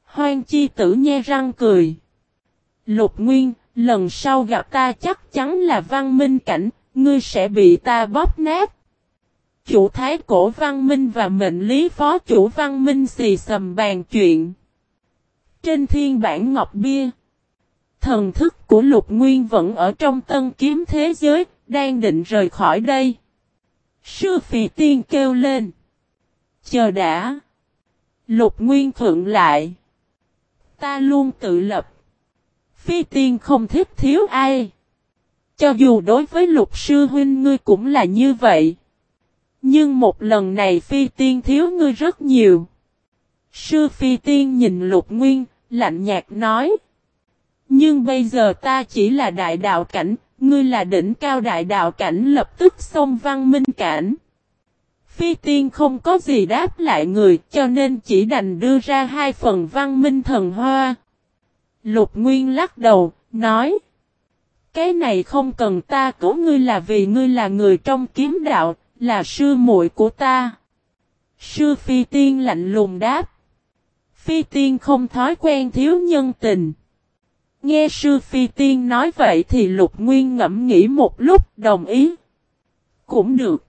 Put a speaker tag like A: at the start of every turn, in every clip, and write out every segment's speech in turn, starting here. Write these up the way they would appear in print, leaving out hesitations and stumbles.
A: Hoang chi tử nhe răng cười. Lục Nguyên, lần sau gặp ta chắc chắn là văn minh cảnh, ngươi sẽ bị ta bóp nát. Chủ thái cổ văn minh và mệnh lý phó chủ văn minh xì xầm bàn chuyện. Trên thiên bản ngọc bia, thần thức của Lục Nguyên vẫn ở trong tân kiếm thế giới, đang định rời khỏi đây. Sư Phì Tiên kêu lên. Chờ đã. Lục Nguyên khựng lại. Ta luôn tự lập. Phi Tiên không thích thiếu ai. Cho dù đối với Lục sư huynh ngươi cũng là như vậy. Nhưng một lần này Phi Tiên thiếu ngươi rất nhiều. Sư Phi Tiên nhìn Lục Nguyên, lạnh nhạt nói. Nhưng bây giờ ta chỉ là đại đạo cảnh, ngươi là đỉnh cao đại đạo cảnh lập tức xông văn minh cảnh. Phi Tiên không có gì đáp lại người cho nên chỉ đành đưa ra 2 phần văn minh thần hoa. Lục Nguyên lắc đầu, nói. Cái này không cần ta cứu ngươi là vì ngươi là người trong kiếm đạo, là sư muội của ta. Sư Phi Tiên lạnh lùng đáp. Phi Tiên không thói quen thiếu nhân tình. Nghe sư Phi Tiên nói vậy thì Lục Nguyên ngẫm nghĩ một lúc đồng ý. Cũng được.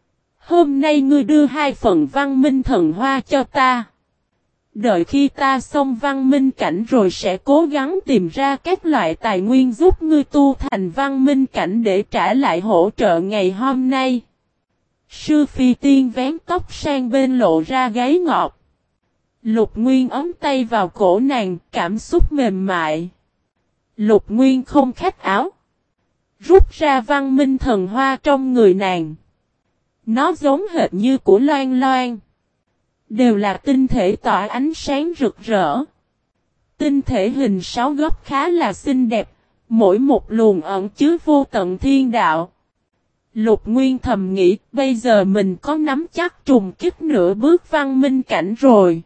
A: Hôm nay ngươi đưa 2 phần văn minh thần hoa cho ta. Đợi khi ta xong văn minh cảnh rồi sẽ cố gắng tìm ra các loại tài nguyên giúp ngươi tu thành văn minh cảnh để trả lại hỗ trợ ngày hôm nay. Sư Phi Tiên vén tóc sang bên lộ ra gáy ngọt. Lục Nguyên ấm tay vào cổ nàng, cảm xúc mềm mại. Lục Nguyên không khách áo. Rút ra văn minh thần hoa trong người nàng. Nó giống hệt như của Loan Loan. Đều là tinh thể tỏa ánh sáng rực rỡ. Tinh thể hình 6 góc khá là xinh đẹp. Mỗi một luồng ẩn chứa vô tận thiên đạo. Lục Nguyên thầm nghĩ bây giờ mình có nắm chắc trùng kích nửa bước văn minh cảnh rồi.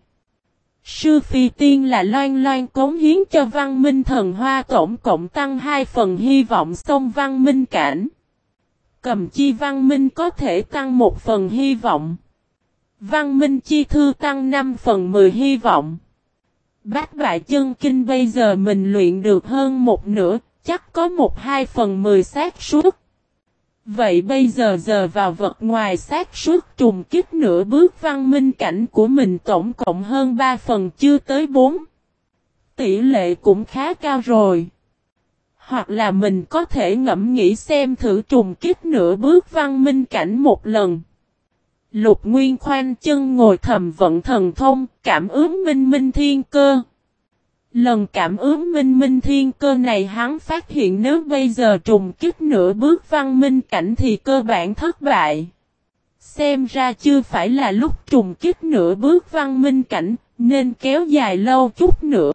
A: Sư Phi Tiên là Loan Loan cống hiến cho văn minh thần hoa tổng cộng tăng 2 phần hy vọng xông văn minh cảnh. Cầm chi văn minh có thể tăng 1 phần hy vọng. Văn minh chi thư tăng 5 phần 10 hy vọng. Bát bại chân kinh bây giờ mình luyện được hơn 1/2, chắc có 1-2 phần 10 xác suất. Vậy bây giờ vào vật ngoài xác suất trùng kích nửa bước văn minh cảnh của mình tổng cộng hơn 3 phần chưa tới 4. Tỷ lệ cũng khá cao rồi. Hoặc là mình có thể ngẫm nghĩ xem thử trùng kích nửa bước văn minh cảnh một lần. Lục Nguyên khoanh chân ngồi thầm vận thần thông, cảm ứng minh minh thiên cơ. Lần cảm ứng minh minh thiên cơ này hắn phát hiện nếu bây giờ trùng kích nửa bước văn minh cảnh thì cơ bản thất bại. Xem ra chưa phải là lúc trùng kích nửa bước văn minh cảnh, nên kéo dài lâu chút nữa.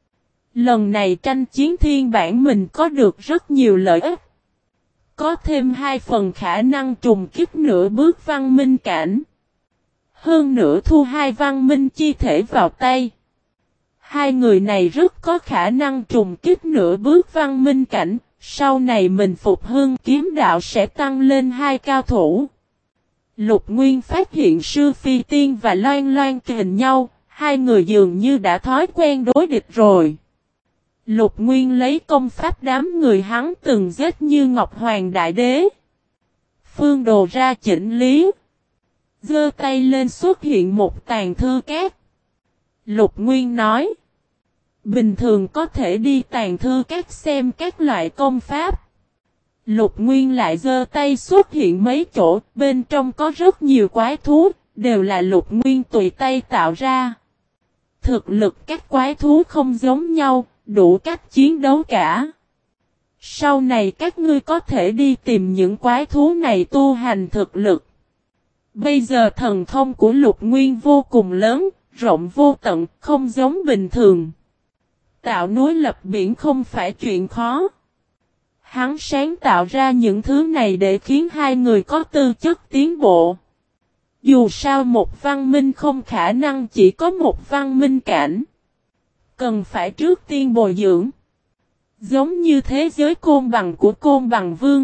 A: Lần này tranh chiến thiên bản mình có được rất nhiều lợi ích. Có thêm 2 phần khả năng trùng kích nửa bước văn minh cảnh. Hơn nữa thu 2 văn minh chi thể vào tay. 2 người này rất có khả năng trùng kích nửa bước văn minh cảnh. Sau này mình phục hưng kiếm đạo sẽ tăng lên 2 cao thủ. Lục Nguyên phát hiện sư Phi Tiên và Loan Loan kình nhau. 2 người dường như đã thói quen đối địch rồi. Lục Nguyên lấy công pháp đám người hắn từng giết như Ngọc Hoàng Đại Đế. Phương đồ ra chỉnh lý. Giơ tay lên xuất hiện một tàn thư cát. Lục Nguyên nói. Bình thường có thể đi tàn thư cát xem các loại công pháp. Lục Nguyên lại giơ tay xuất hiện mấy chỗ. Bên trong có rất nhiều quái thú. Đều là Lục Nguyên tùy tay tạo ra. Thực lực các quái thú không giống nhau. Đủ cách chiến đấu cả. Sau này các ngươi có thể đi tìm những quái thú này tu hành thực lực. Bây giờ thần thông của Lục Nguyên vô cùng lớn, rộng vô tận, không giống bình thường. Tạo núi lập biển không phải chuyện khó. Hắn sáng tạo ra những thứ này để khiến 2 người có tư chất tiến bộ. Dù sao một văn minh không khả năng chỉ có một văn minh cảnh. Cần phải trước tiên bồi dưỡng. Giống như thế giới côn bằng của Côn Bằng Vương.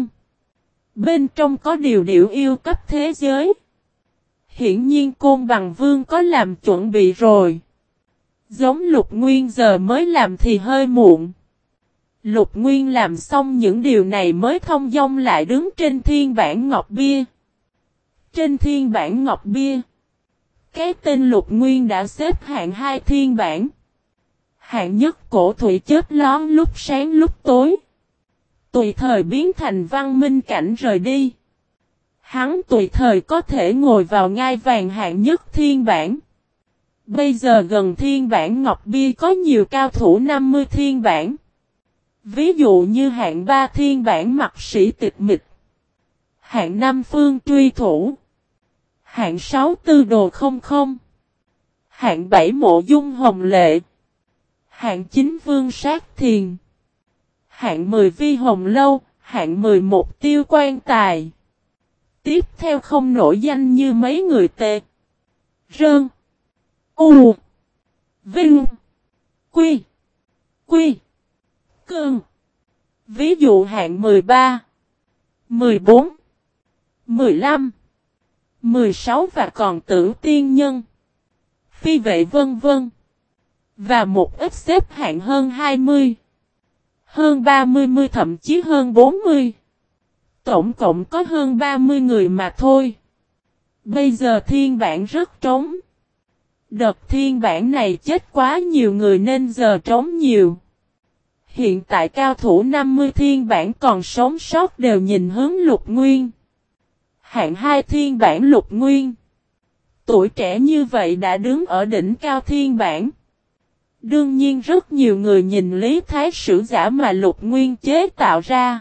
A: Bên trong có điều điểu yêu cấp thế giới. Hiển nhiên Côn Bằng Vương có làm chuẩn bị rồi. Giống Lục Nguyên giờ mới làm thì hơi muộn. Lục Nguyên làm xong những điều này mới thông dong lại đứng trên thiên bản ngọc bia. Trên thiên bản ngọc bia, cái tên Lục Nguyên đã xếp hạng 2 thiên bản. Hạng nhất cổ thủy chớp lón lúc sáng lúc tối. Tùy thời biến thành văn minh cảnh rời đi. Hắn tùy thời có thể ngồi vào ngai vàng hạng nhất thiên bản. Bây giờ gần thiên bản ngọc bia có nhiều cao thủ 50 thiên bản. Ví dụ như hạng 3 thiên bản Mạc Sĩ Tịch Mịch, hạng 5 Phương Truy Thủ, hạng 6 Tư Đồ Không Không, hạng 7 Mộ Dung Hồng Lệ, hạng 9 Vương Sát Thiền, hạng 10 Vi Hồng Lâu, hạng 11 Tiêu Quan Tài. Tiếp theo không nổi danh như mấy người Tề, Rơn, U, Vinh, Quy, Quy, Cơn. Ví dụ hạng 13, 14, 15, 16 và còn Tử Tiên Nhân, Phi Vệ vân vân. Và một ít xếp hạng hơn 20, hơn 30 thậm chí hơn 40. Tổng cộng có hơn 30 người mà thôi. Bây giờ thiên bản rất trống. Đợt thiên bản này chết quá nhiều người nên giờ trống nhiều. Hiện tại cao thủ 50 thiên bản còn sống sót đều nhìn hướng Lục Nguyên. Hạng 2 thiên bản Lục Nguyên. Tuổi trẻ như vậy đã đứng ở đỉnh cao thiên bản. Đương nhiên rất nhiều người nhìn Lý Thái Sử giả mà Lục Nguyên chế tạo ra.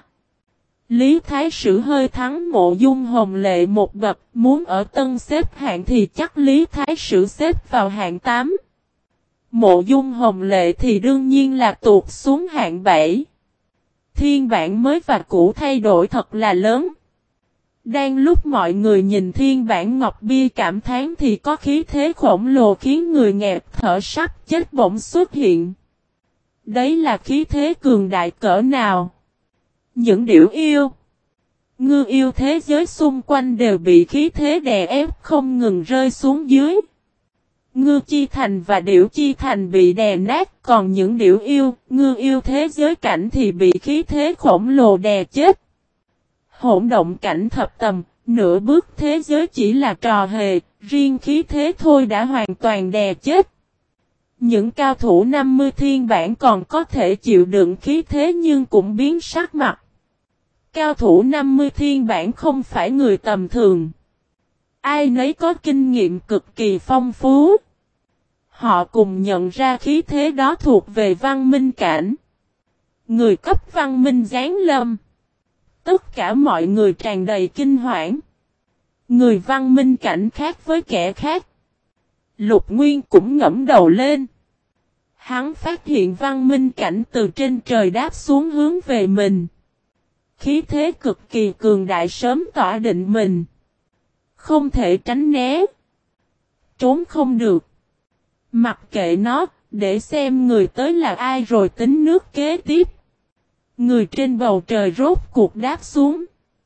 A: Lý Thái Sử hơi thắng Mộ Dung Hồng Lệ một bậc, muốn ở tân xếp hạng thì chắc Lý Thái Sử xếp vào hạng 8. Mộ Dung Hồng Lệ thì đương nhiên là tụt xuống hạng 7. Thiên bản mới và cũ thay đổi thật là lớn. Đang lúc mọi người nhìn thiên bản ngọc bia cảm thán thì có khí thế khổng lồ khiến người nghẹt thở sắp chết bỗng xuất hiện. Đấy là khí thế cường đại cỡ nào? Những điểu yêu, ngư yêu thế giới xung quanh đều bị khí thế đè ép không ngừng rơi xuống dưới. Ngư chi thành và điểu chi thành bị đè nát, còn những điểu yêu, ngư yêu thế giới cảnh thì bị khí thế khổng lồ đè chết. Hỗn động cảnh thập tầm, nửa bước thế giới chỉ là trò hề, riêng khí thế thôi đã hoàn toàn đè chết. Những cao thủ 50 thiên bản còn có thể chịu đựng khí thế nhưng cũng biến sắc mặt. Cao thủ 50 thiên bản không phải người tầm thường. Ai nấy có kinh nghiệm cực kỳ phong phú. Họ cùng nhận ra khí thế đó thuộc về văn minh cảnh. Người cấp văn minh giáng lâm. Tất cả mọi người tràn đầy kinh hoảng. Người văn minh cảnh khác với kẻ khác. Lục Nguyên cũng ngẫm đầu lên. Hắn phát hiện văn minh cảnh từ trên trời đáp xuống hướng về mình. Khí thế cực kỳ cường đại sớm tỏa định mình. Không thể tránh né. Trốn không được. Mặc kệ nó, để xem người tới là ai rồi tính nước kế tiếp. Người trên bầu trời rốt cuộc đáp xuống.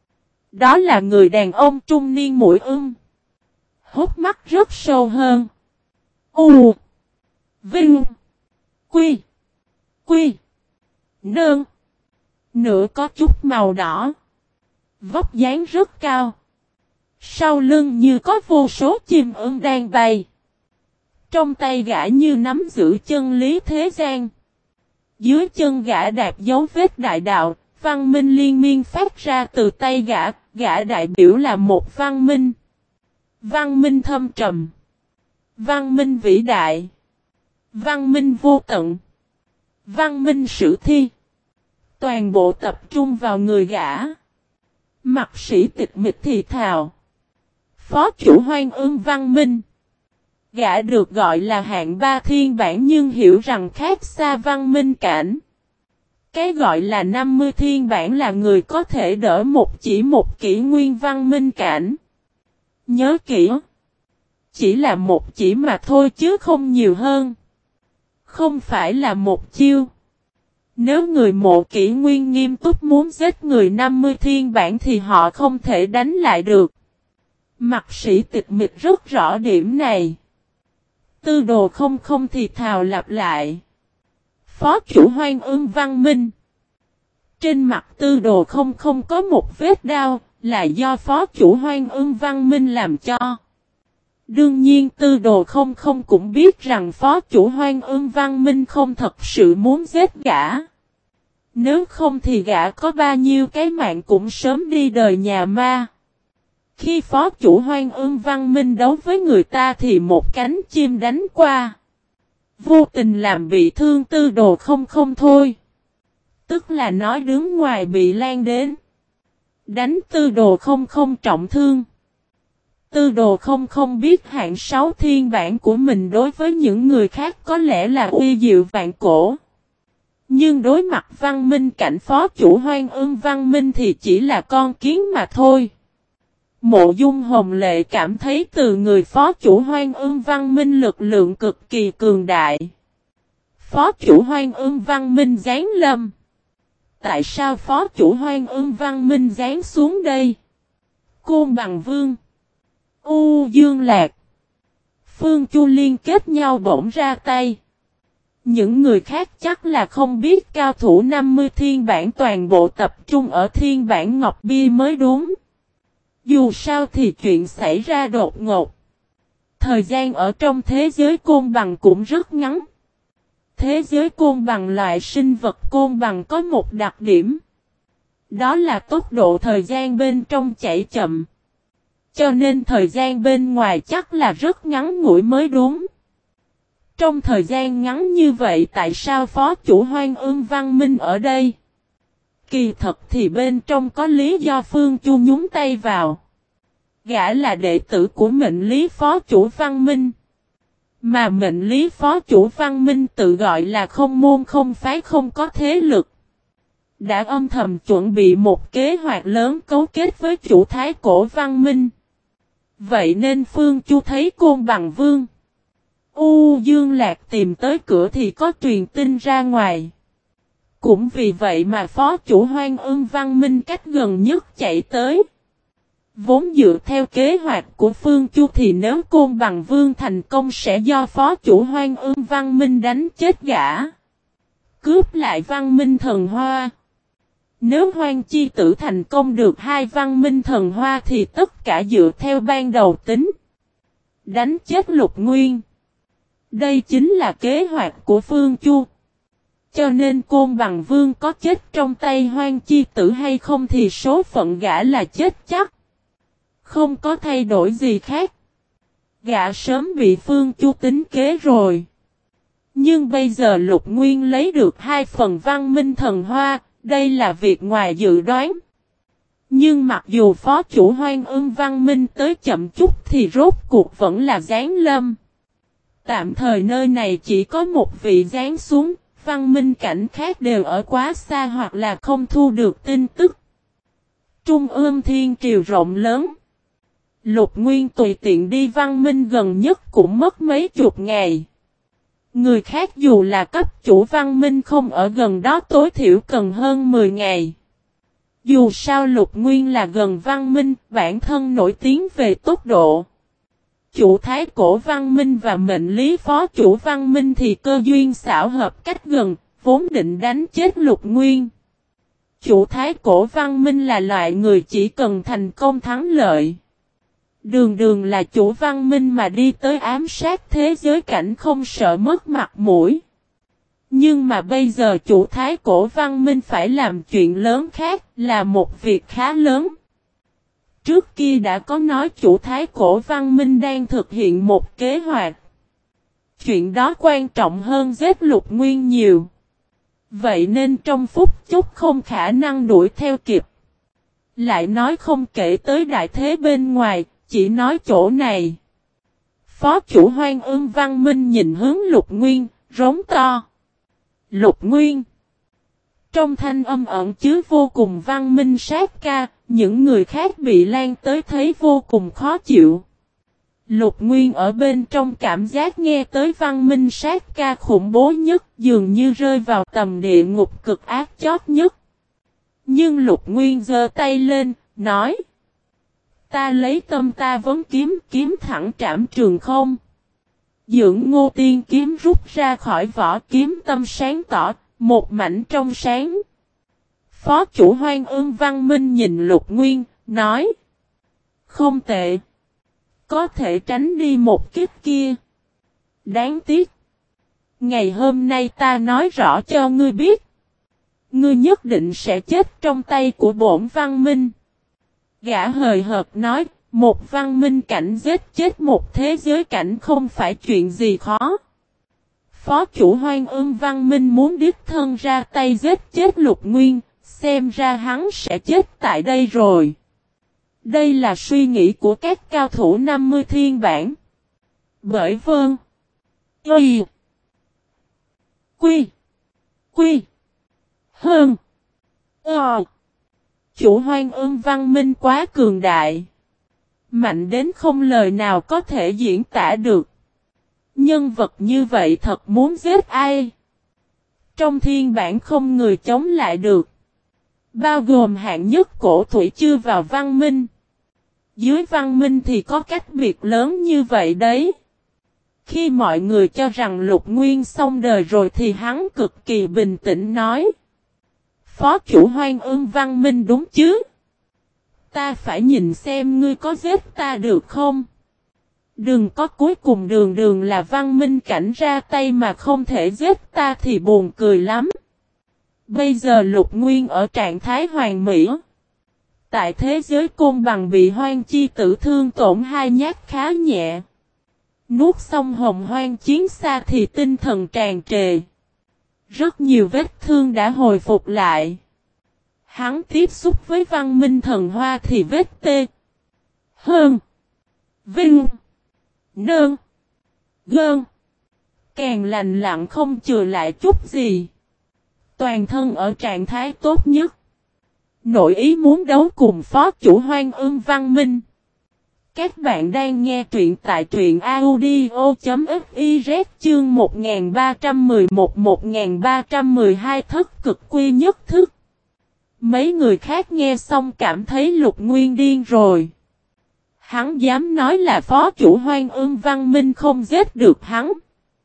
A: Đó là người đàn ông trung niên mũi hốc mắt rất sâu hơn. U. Vinh. Quy. Quy. Nơn. Nửa có chút màu đỏ. Vóc dáng rất cao. Sau lưng như có vô số chim ưng đang bay. Trong tay gã như nắm giữ chân lý thế gian. Dưới chân gã đạp dấu vết đại đạo, văn minh liên miên phát ra từ tay gã, gã đại biểu là một văn minh. Văn minh thâm trầm. Văn minh vĩ đại. Văn minh vô tận. Văn minh sử thi. Toàn bộ tập trung vào người gã. Mạc Sĩ Tịch Mịch thì thào. Phó chủ Hoang Ưng văn minh. Gã được gọi là hạng 3 thiên bản nhưng hiểu rằng khác xa văn minh cảnh. Cái gọi là 50 thiên bản là người có thể đỡ một kỷ nguyên văn minh cảnh. Nhớ kỹ. Chỉ là một chỉ mà thôi chứ không nhiều hơn. Không phải là một chiêu. Nếu người mộ kỷ nguyên nghiêm túc muốn giết người 50 thiên bản thì họ không thể đánh lại được. Mạc Sĩ Tịch Mịch rất rõ điểm này. Tư đồ không không thì thào lặp lại. Phó chủ Hoang Ưng Văn Minh. Trên mặt tư đồ không không có một vết đau, là do phó chủ Hoang Ưng Văn Minh làm cho. Đương nhiên tư đồ không không cũng biết rằng phó chủ Hoang Ưng Văn Minh không thật sự muốn giết gã. Nếu không thì gã có bao nhiêu cái mạng cũng sớm đi đời nhà ma. Khi phó chủ Hoang Ưng Văn Minh đấu với người ta thì một cánh chim đánh qua. Vô tình làm bị thương tư đồ không không thôi. Tức là nói đứng ngoài bị lan đến. Đánh tư đồ không không trọng thương. Tư đồ không không biết hạng 6 thiên bản của mình đối với những người khác có lẽ là uy diệu vạn cổ. Nhưng đối mặt Văn Minh cảnh phó chủ Hoang Ưng Văn Minh thì chỉ là con kiến mà thôi. Mộ Dung Hồng Lệ cảm thấy từ người phó chủ Hoang Ưng Văn Minh lực lượng cực kỳ cường đại. Phó chủ Hoang Ưng Văn Minh giáng lâm. Tại sao phó chủ Hoang Ưng Văn Minh giáng xuống đây? Côn Bằng Vương, U Dương Lạc, Phương Chu liên kết nhau bỗng ra tay. Những người khác chắc là không biết cao thủ 50 thiên bản toàn bộ tập trung ở thiên bản Ngọc Bia mới đúng. Dù sao thì chuyện xảy ra đột ngột. Thời gian ở trong thế giới côn bằng cũng rất ngắn. Thế giới côn bằng loại sinh vật côn bằng có một đặc điểm. Đó là tốc độ thời gian bên trong chạy chậm. Cho nên thời gian bên ngoài chắc là rất ngắn ngủi mới đúng. Trong thời gian ngắn như vậy tại sao phó chủ Hoang Ưng Văn Minh ở đây? Kỳ thật thì bên trong có lý do Phương Chu nhúng tay vào. Gã là đệ tử của mệnh lý phó chủ Văn Minh. Mà mệnh lý phó chủ Văn Minh tự gọi là không môn không phái không có thế lực. Đã âm thầm chuẩn bị một kế hoạch lớn cấu kết với chủ thái cổ Văn Minh. Vậy nên Phương Chu thấy Côn Bằng Vương, U Dương Lạc tìm tới cửa thì có truyền tin ra ngoài. Cũng vì vậy mà phó chủ Hoang Ưng Văn Minh cách gần nhất chạy tới. Vốn dựa theo kế hoạch của Phương Chu thì nếu Côn Bằng Vương thành công sẽ do phó chủ Hoang Ưng Văn Minh đánh chết gã. Cướp lại Văn Minh Thần Hoa. Nếu Hoang Chi Tử thành công được 2 Văn Minh Thần Hoa thì tất cả dựa theo ban đầu tính. Đánh chết Lục Nguyên. Đây chính là kế hoạch của Phương Chu. Cho nên Côn Bằng Vương có chết trong tay Hoang Chi Tử hay không thì số phận gã là chết chắc. Không có thay đổi gì khác. Gã sớm bị Phương Chu tính kế rồi. Nhưng bây giờ Lục Nguyên lấy được 2 phần Văn Minh Thần Hoa, đây là việc ngoài dự đoán. Nhưng mặc dù phó chủ Hoang Ưng Văn Minh tới chậm chút thì rốt cuộc vẫn là giáng lâm. Tạm thời nơi này chỉ có một vị giáng xuống, Văn Minh cảnh khác đều ở quá xa hoặc là không thu được tin tức. Trung ương thiên triều rộng lớn. Lục Nguyên tùy tiện đi Văn Minh gần nhất cũng mất mấy chục ngày. Người khác dù là cấp chủ Văn Minh không ở gần đó tối thiểu cần hơn 10 ngày. Dù sao Lục Nguyên là gần Văn Minh, bản thân nổi tiếng về tốc độ. Chủ thái cổ Văn Minh và mệnh lý phó chủ Văn Minh thì cơ duyên xảo hợp cách gần, vốn định đánh chết Lục Nguyên. Chủ thái cổ Văn Minh là loại người chỉ cần thành công thắng lợi. Đường đường là chủ Văn Minh mà đi tới ám sát thế giới cảnh không sợ mất mặt mũi. Nhưng mà bây giờ chủ thái cổ Văn Minh phải làm chuyện lớn khác, là một việc khá lớn. Trước kia đã có nói chủ thái cổ Văn Minh đang thực hiện một kế hoạch. Chuyện đó quan trọng hơn giết Lục Nguyên nhiều. Vậy nên trong phút chốc không khả năng đuổi theo kịp. Lại nói không kể tới đại thế bên ngoài, chỉ nói chỗ này. Phó chủ Hoang Ưng Văn Minh nhìn hướng Lục Nguyên, rống to. Lục Nguyên. Trong thanh âm ẩn chứa vô cùng văn minh sát ca, những người khác bị lan tới thấy vô cùng khó chịu. Lục Nguyên ở bên trong cảm giác nghe tới văn minh sát ca khủng bố nhất, dường như rơi vào tầm địa ngục cực ác chót nhất. Nhưng Lục Nguyên giơ tay lên, nói. Ta lấy tâm ta vấn kiếm, kiếm thẳng trảm trường không. Dưỡng Ngô Tiên kiếm rút ra khỏi vỏ, kiếm tâm sáng tỏ, một mảnh trong sáng. Phó chủ Hoang Ương Văn Minh nhìn Lục Nguyên, nói. Không tệ. Có thể tránh đi một kích kia. Đáng tiếc. Ngày hôm nay ta nói rõ cho ngươi biết. Ngươi nhất định sẽ chết trong tay của bổn Văn Minh. Gã hời hợt nói, một Văn Minh cảnh giết chết một thế giới cảnh không phải chuyện gì khó. Phó chủ Hoang Ương Văn Minh muốn đích thân ra tay giết chết Lục Nguyên, xem ra hắn sẽ chết tại đây rồi. Đây là suy nghĩ của các cao thủ 50 thiên bản. Bởi vâng. Y. Quy. Quy. Hơn. Chủ Hoang Ương Văn Minh quá cường đại. Mạnh đến không lời nào có thể diễn tả được. Nhân vật như vậy thật muốn giết ai. Trong thiên bản không người chống lại được. Bao gồm hạng nhất cổ thủy chưa vào Văn Minh. Dưới Văn Minh thì có cách biệt lớn như vậy đấy. Khi mọi người cho rằng Lục Nguyên xong đời rồi thì hắn cực kỳ bình tĩnh nói. Phó chủ Hoang Ương Văn Minh đúng chứ? Ta phải nhìn xem ngươi có giết ta được không? Đừng có cuối cùng đường là Văn Minh cảnh ra tay mà không thể giết ta thì buồn cười lắm. Bây giờ Lục Nguyên ở trạng thái hoàn mỹ. Tại thế giới côn bằng bị Hoang Chi Tử thương tổn 2 nhát khá nhẹ. Nuốt xong hồng hoang chiến xa thì tinh thần tràn trề. Rất nhiều vết thương đã hồi phục lại. Hắn tiếp xúc với Văn Minh thần hoa thì vết tê. Hơn. Vinh. Nơn. Gơn. Càng lành lặng không chừa lại chút gì. Toàn thân ở trạng thái tốt nhất. Nội ý muốn đấu cùng phó chủ Hoang Ương Văn Minh. Các bạn đang nghe truyện tại truyện audio.fiz chương 1311-1312 thất cực quy nhất thức. Mấy người khác nghe xong cảm thấy Lục Nguyên điên rồi. Hắn dám nói là phó chủ Hoang Ương Văn Minh không giết được hắn.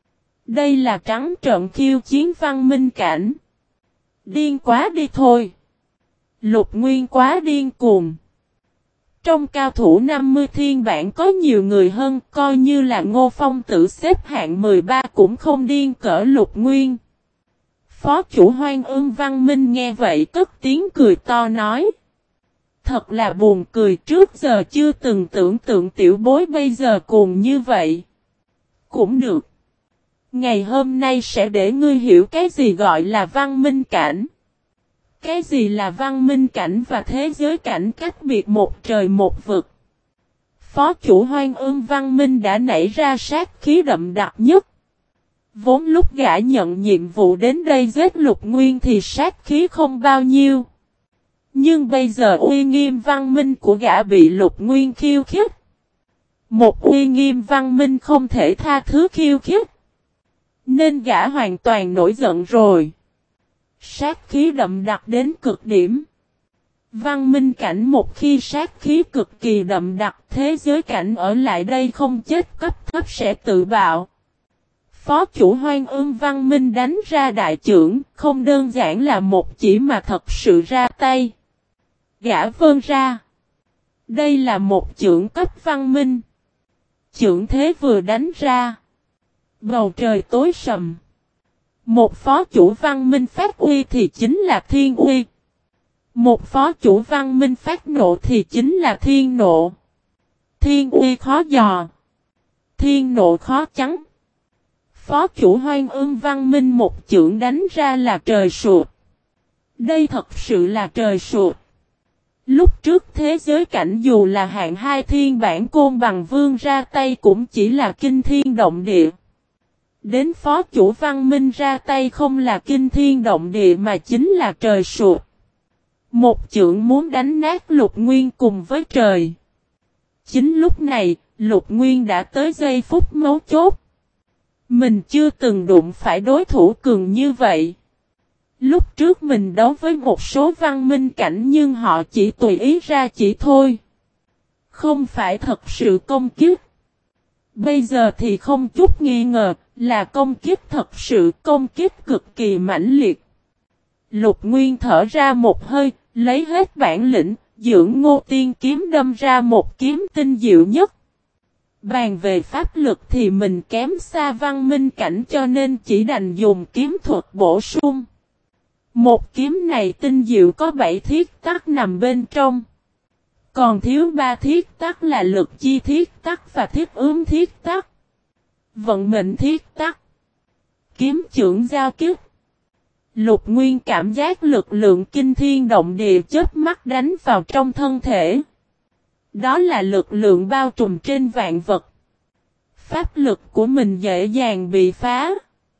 A: Đây là trắng trợn khiêu chiến Văn Minh cảnh. Điên quá đi thôi. Lục Nguyên quá điên cuồng. Trong cao thủ 50 thiên bản có nhiều người hơn, coi như là Ngô Phong Tử xếp hạng 13 cũng không điên cỡ Lục Nguyên. Phó chủ Hoang Ương Văn Minh nghe vậy cất tiếng cười to nói. Thật là buồn cười, trước giờ chưa từng tưởng tượng tiểu bối bây giờ cuồng như vậy. Cũng được. Ngày hôm nay sẽ để ngươi hiểu cái gì gọi là văn minh cảnh. Cái gì là văn minh cảnh và thế giới cảnh cách biệt một trời một vực. Phó chủ Hoang Ương Văn Minh đã nảy ra sát khí đậm đặc nhất. Vốn lúc gã nhận nhiệm vụ đến đây giết Lục Nguyên thì sát khí không bao nhiêu. Nhưng bây giờ uy nghiêm văn minh của gã bị Lục Nguyên khiêu khích. Một uy nghiêm văn minh không thể tha thứ khiêu khích. Nên gã hoàn toàn nổi giận rồi. Sát khí đậm đặc đến cực điểm. Văn minh cảnh một khi sát khí cực kỳ đậm đặc, thế giới cảnh ở lại đây không chết cấp thấp sẽ tự bạo. Phó chủ Hoang Ương Văn Minh đánh ra đại chưởng, không đơn giản là một chỉ mà thật sự ra tay. Gã vươn ra. Đây là một chưởng cấp văn minh. Chưởng thế vừa đánh ra. Bầu trời tối sầm. Một phó chủ văn minh phát uy thì chính là thiên uy. Một phó chủ văn minh phát nộ thì chính là thiên nộ. Thiên uy khó dò. Thiên nộ khó chắn. Phó chủ Hoang Ương Văn Minh một chưởng đánh ra là trời sụp. Đây thật sự là trời sụp. Lúc trước thế giới cảnh dù là hạng 2 thiên bản côn bằng vương ra tay cũng chỉ là kinh thiên động địa. Đến phó chủ Văn Minh ra tay không là kinh thiên động địa mà chính là trời sụp. Một chưởng muốn đánh nát Lục Nguyên cùng với trời. Chính lúc này, Lục Nguyên đã tới giây phút mấu chốt. Mình chưa từng đụng phải đối thủ cường như vậy. Lúc trước mình đấu với một số văn minh cảnh nhưng họ chỉ tùy ý ra chỉ thôi. Không phải thật sự công kích. Bây giờ thì không chút nghi ngờ, là công kích thật sự, công kích cực kỳ mãnh liệt. Lục Nguyên thở ra một hơi, lấy hết bản lĩnh, dưỡng Ngô Tiên kiếm đâm ra một kiếm tinh diệu nhất. Bàn về pháp lực thì mình kém xa Văn Minh Cảnh cho nên chỉ đành dùng kiếm thuật bổ sung. Một kiếm này tinh diệu có 7 thiết tắc nằm bên trong. Còn thiếu 3 thiết tắc là lực chi thiết tắc và thiết ướm thiết tắc. Vận mệnh thiết tắc. Kiếm chưởng giao kích. Lục Nguyên cảm giác lực lượng kinh thiên động địa chớp mắt đánh vào trong thân thể. Đó là lực lượng bao trùm trên vạn vật. Pháp lực của mình dễ dàng bị phá.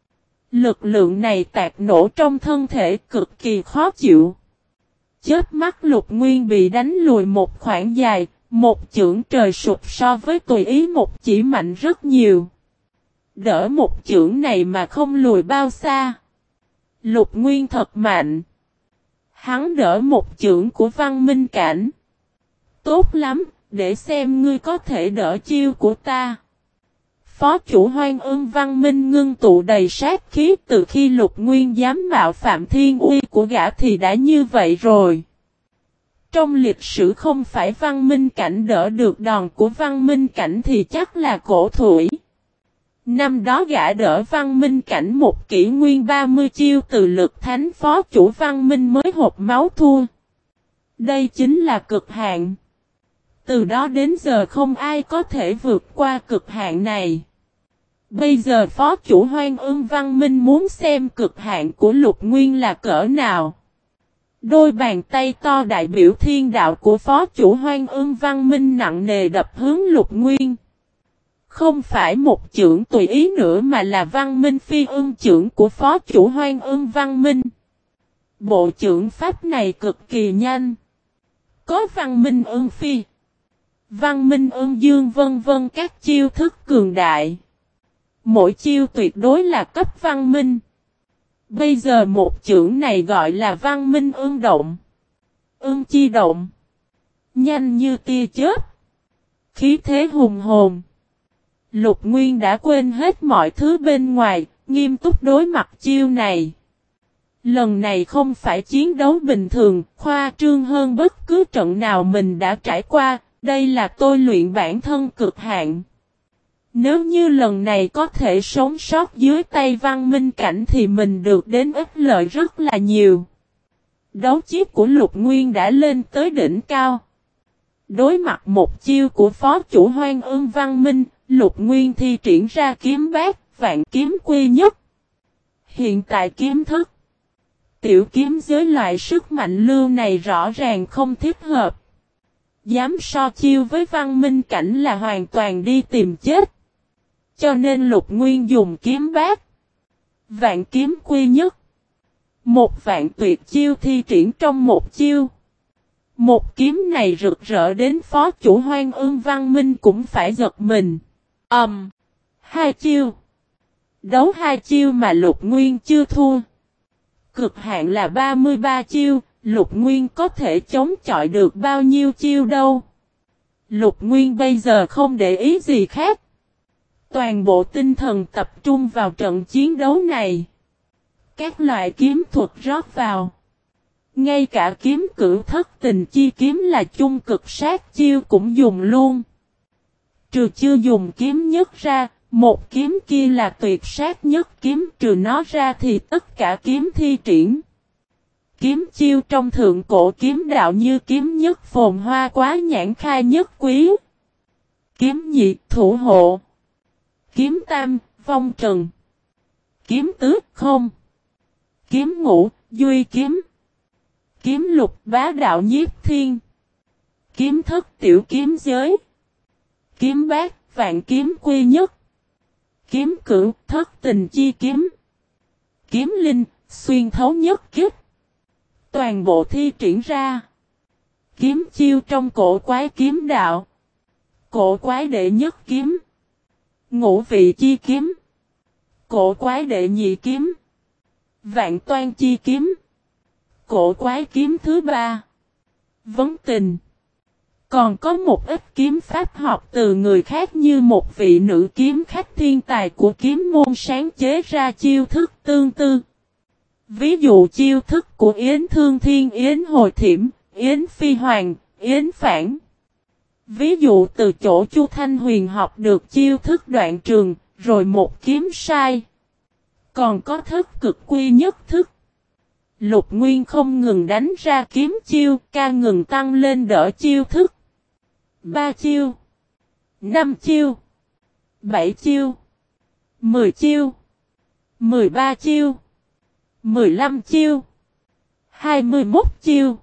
A: Lực lượng này tạc nổ trong thân thể cực kỳ khó chịu. Chớp mắt Lục Nguyên bị đánh lùi một khoảng dài, một chưởng trời sụp so với tùy ý một chỉ mạnh rất nhiều. Đỡ một chưởng này mà không lùi bao xa. Lục Nguyên thật mạnh. Hắn đỡ một chưởng của Văn Minh Cảnh. Tốt lắm, để xem ngươi có thể đỡ chiêu của ta. Phó chủ Hoang Ưng Văn Minh ngưng tụ đầy sát khí, từ khi Lục Nguyên dám mạo phạm thiên uy của gã thì đã như vậy rồi. Trong lịch sử không phải Văn Minh Cảnh đỡ được đòn của Văn Minh Cảnh thì chắc là Cổ Thủy. Năm đó gã đỡ Văn Minh Cảnh một kỷ nguyên 30 chiêu từ lực thánh phó chủ Văn Minh mới hộp máu thua. Đây chính là cực hạn. Từ đó đến giờ không ai có thể vượt qua cực hạn này. Bây giờ phó chủ Hoang Ưng Văn Minh muốn xem cực hạn của Lục Nguyên là cỡ nào. Đôi bàn tay to đại biểu thiên đạo của phó chủ Hoang Ưng Văn Minh nặng nề đập hướng Lục Nguyên. Không phải một chưởng tùy ý nữa mà là Văn Minh Phi Ưng chưởng của phó chủ Hoang Ưng Văn Minh. Bộ chưởng pháp này cực kỳ nhanh. Có Văn Minh Ưng Phi, Văn Minh Ưng Dương vân vân các chiêu thức cường đại. Mỗi chiêu tuyệt đối là cấp Văn Minh. Bây giờ một chưởng này gọi là Văn Minh Ưng Động. Ưng chi động. Nhanh như tia chớp. Khí thế hùng hồn. Lục Nguyên đã quên hết mọi thứ bên ngoài, nghiêm túc đối mặt chiêu này. Lần này không phải chiến đấu bình thường, khoa trương hơn bất cứ trận nào mình đã trải qua, đây là tôi luyện bản thân cực hạn. Nếu như lần này có thể sống sót dưới tay Văn Minh Cảnh thì mình được đến ích lợi rất là nhiều. Đấu chiếc của Lục Nguyên đã lên tới đỉnh cao. Đối mặt một chiêu của phó chủ Hoang Ưng Văn Minh, Lục Nguyên thi triển ra kiếm bát, vạn kiếm quy nhất. Hiện tại kiếm thức, tiểu kiếm giới loại sức mạnh lưu này rõ ràng không thích hợp. Dám so chiêu với Văn Minh Cảnh là hoàn toàn đi tìm chết. Cho nên Lục Nguyên dùng kiếm bát, vạn kiếm quy nhất. Một vạn tuyệt chiêu thi triển trong một chiêu. Một kiếm này rực rỡ đến phó chủ Hoang Ưng Văn Minh cũng phải giật mình. Hai chiêu. Đấu hai chiêu mà Lục Nguyên chưa thua. Cực hạn là 33 chiêu, Lục Nguyên có thể chống chọi được bao nhiêu chiêu đâu. Lục Nguyên bây giờ không để ý gì khác. Toàn bộ tinh thần tập trung vào trận chiến đấu này. Các loại kiếm thuật rót vào. Ngay cả kiếm cửu thất tình chi kiếm là chung cực sát chiêu cũng dùng luôn. Trừ chưa dùng kiếm nhất ra, một kiếm kia là tuyệt sát nhất kiếm, trừ nó ra thì tất cả kiếm thi triển. Kiếm chiêu trong thượng cổ kiếm đạo như kiếm nhất phồn hoa quá nhãn khai nhất quý. Kiếm nhị thủ hộ. Kiếm tam vong trần. Kiếm tứ không. Kiếm ngũ duy kiếm. Kiếm lục bá đạo nhiếp thiên. Kiếm thất tiểu kiếm giới. Kiếm bát vạn kiếm quy nhất. Kiếm cửu thất tình chi kiếm. Kiếm linh xuyên thấu nhất kiếp. Toàn bộ thi triển ra. Kiếm chiêu trong cổ quái kiếm đạo. Cổ quái đệ nhất kiếm. Ngũ vị chi kiếm. Cổ quái đệ nhị kiếm. Vạn toan chi kiếm. Cổ quái kiếm thứ ba. Vấn tình. Còn có một ít kiếm pháp học từ người khác như một vị nữ kiếm khách thiên tài của kiếm môn sáng chế ra chiêu thức tương tự. Ví dụ chiêu thức của Yến Thương Thiên, Yến Hồi Thiểm, Yến Phi Hoàng, Yến Phản. Ví dụ từ chỗ Chu Thanh Huyền học được chiêu thức đoạn trường, rồi một kiếm sai. Còn có thức cực quy nhất thức. Lục Nguyên không ngừng đánh ra kiếm chiêu, ca ngừng tăng lên đỡ chiêu thức. 3 chiêu, 5 chiêu, 7 chiêu, 10 chiêu, 13 chiêu, 15 chiêu, 21 chiêu,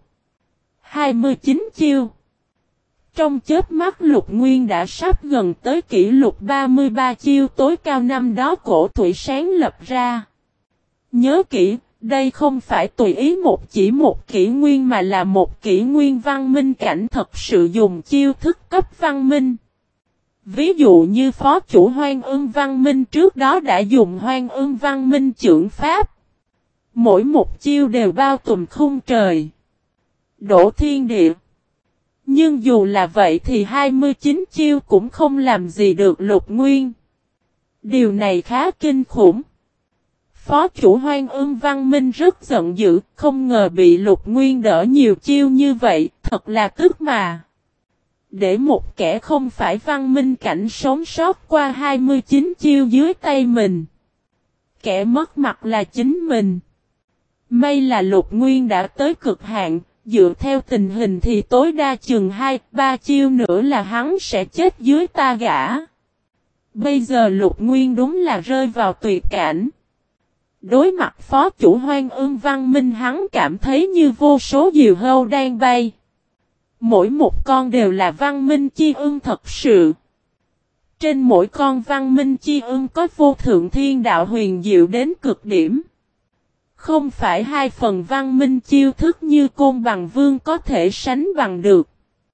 A: 29 chiêu. Trong chớp mắt Lục Nguyên đã sắp gần tới kỷ lục 33 chiêu tối cao năm đó Cổ Thủy sáng lập ra. Nhớ kỹ, đây không phải tùy ý một kỷ nguyên mà là một kỷ nguyên văn minh cảnh thật sự dùng chiêu thức cấp văn minh. Ví dụ như phó chủ Hoang Ưng văn minh trước đó đã dùng Hoang Ưng văn minh chưởng pháp. Mỗi một chiêu đều bao trùm khung trời, đổ thiên địa. Nhưng dù là vậy thì 29 chiêu cũng không làm gì được Lục Nguyên. Điều này khá kinh khủng. Phó chủ Hoang Ưng văn minh rất giận dữ, không ngờ bị Lục Nguyên đỡ nhiều chiêu như vậy, thật là tức mà. Để một kẻ không phải văn minh cảnh sống sót qua 29 chiêu dưới tay mình. Kẻ mất mặt là chính mình. May là Lục Nguyên đã tới cực hạn, dựa theo tình hình thì tối đa chừng 2-3 chiêu nữa là hắn sẽ chết dưới ta gã. Bây giờ Lục Nguyên đúng là rơi vào tuyệt cảnh. Đối mặt phó chủ Hoang Ưng văn minh hắn cảm thấy như vô số diều hâu đang bay. Mỗi một con đều là văn minh chi ưng thật sự. Trên mỗi con văn minh chi ưng có vô thượng thiên đạo huyền diệu đến cực điểm. Không phải 2 phần văn minh chiêu thức như Côn Bằng Vương có thể sánh bằng được.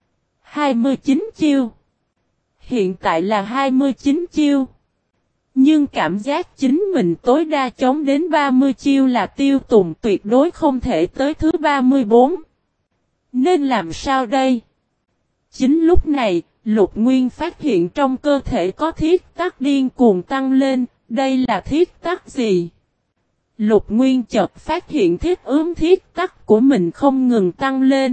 A: 29 chiêu. Hiện tại là 29 chiêu. Nhưng cảm giác chính mình tối đa chống đến 30 chiêu là tiêu tùng tuyệt đối không thể tới thứ 34. Nên làm sao đây? Chính lúc này, Lục Nguyên phát hiện trong cơ thể có thiết tắc điên cuồng tăng lên, đây là thiết tắc gì? Lục Nguyên chợt phát hiện thiết tắc của mình không ngừng tăng lên.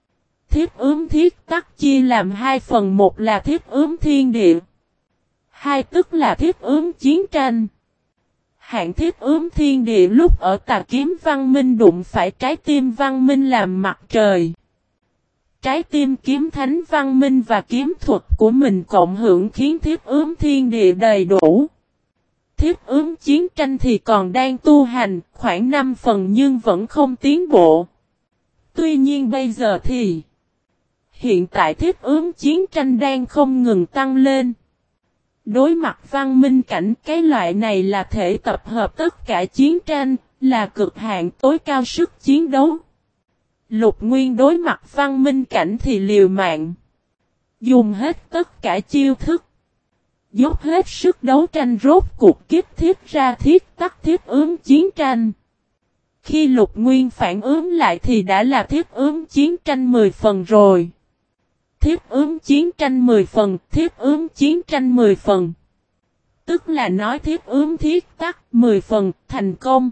A: Thiết tắc chia làm 2 phần, một là thiết thiên địa. 2 tức là thiết chiến tranh. Hạng thiết thiên địa lúc ở Tà Kiếm Văn Minh đụng phải trái tim Văn Minh làm mặt trời. Trái tim kiếm thánh Văn Minh và kiếm thuật của mình cộng hưởng khiến thiết thiên địa đầy đủ. Thiết chiến tranh thì còn đang tu hành, khoảng 5 phần nhưng vẫn không tiến bộ. Tuy nhiên bây giờ thì hiện tại thiết chiến tranh đang không ngừng tăng lên. Đối mặt văn minh cảnh, cái loại này là thể tập hợp tất cả chiến tranh, là cực hạn tối cao sức chiến đấu. Lục Nguyên đối mặt văn minh cảnh thì liều mạng. Dùng hết tất cả chiêu thức. Dốc hết sức đấu tranh rốt cuộc kiếp thiết ra thiết tắc chiến tranh. Khi Lục Nguyên phản ứng lại thì đã là thiết chiến tranh 10 phần rồi. Chiến tranh 10 phần, chiến tranh 10 phần. Tức là nói thiết tắc 10 phần, thành công.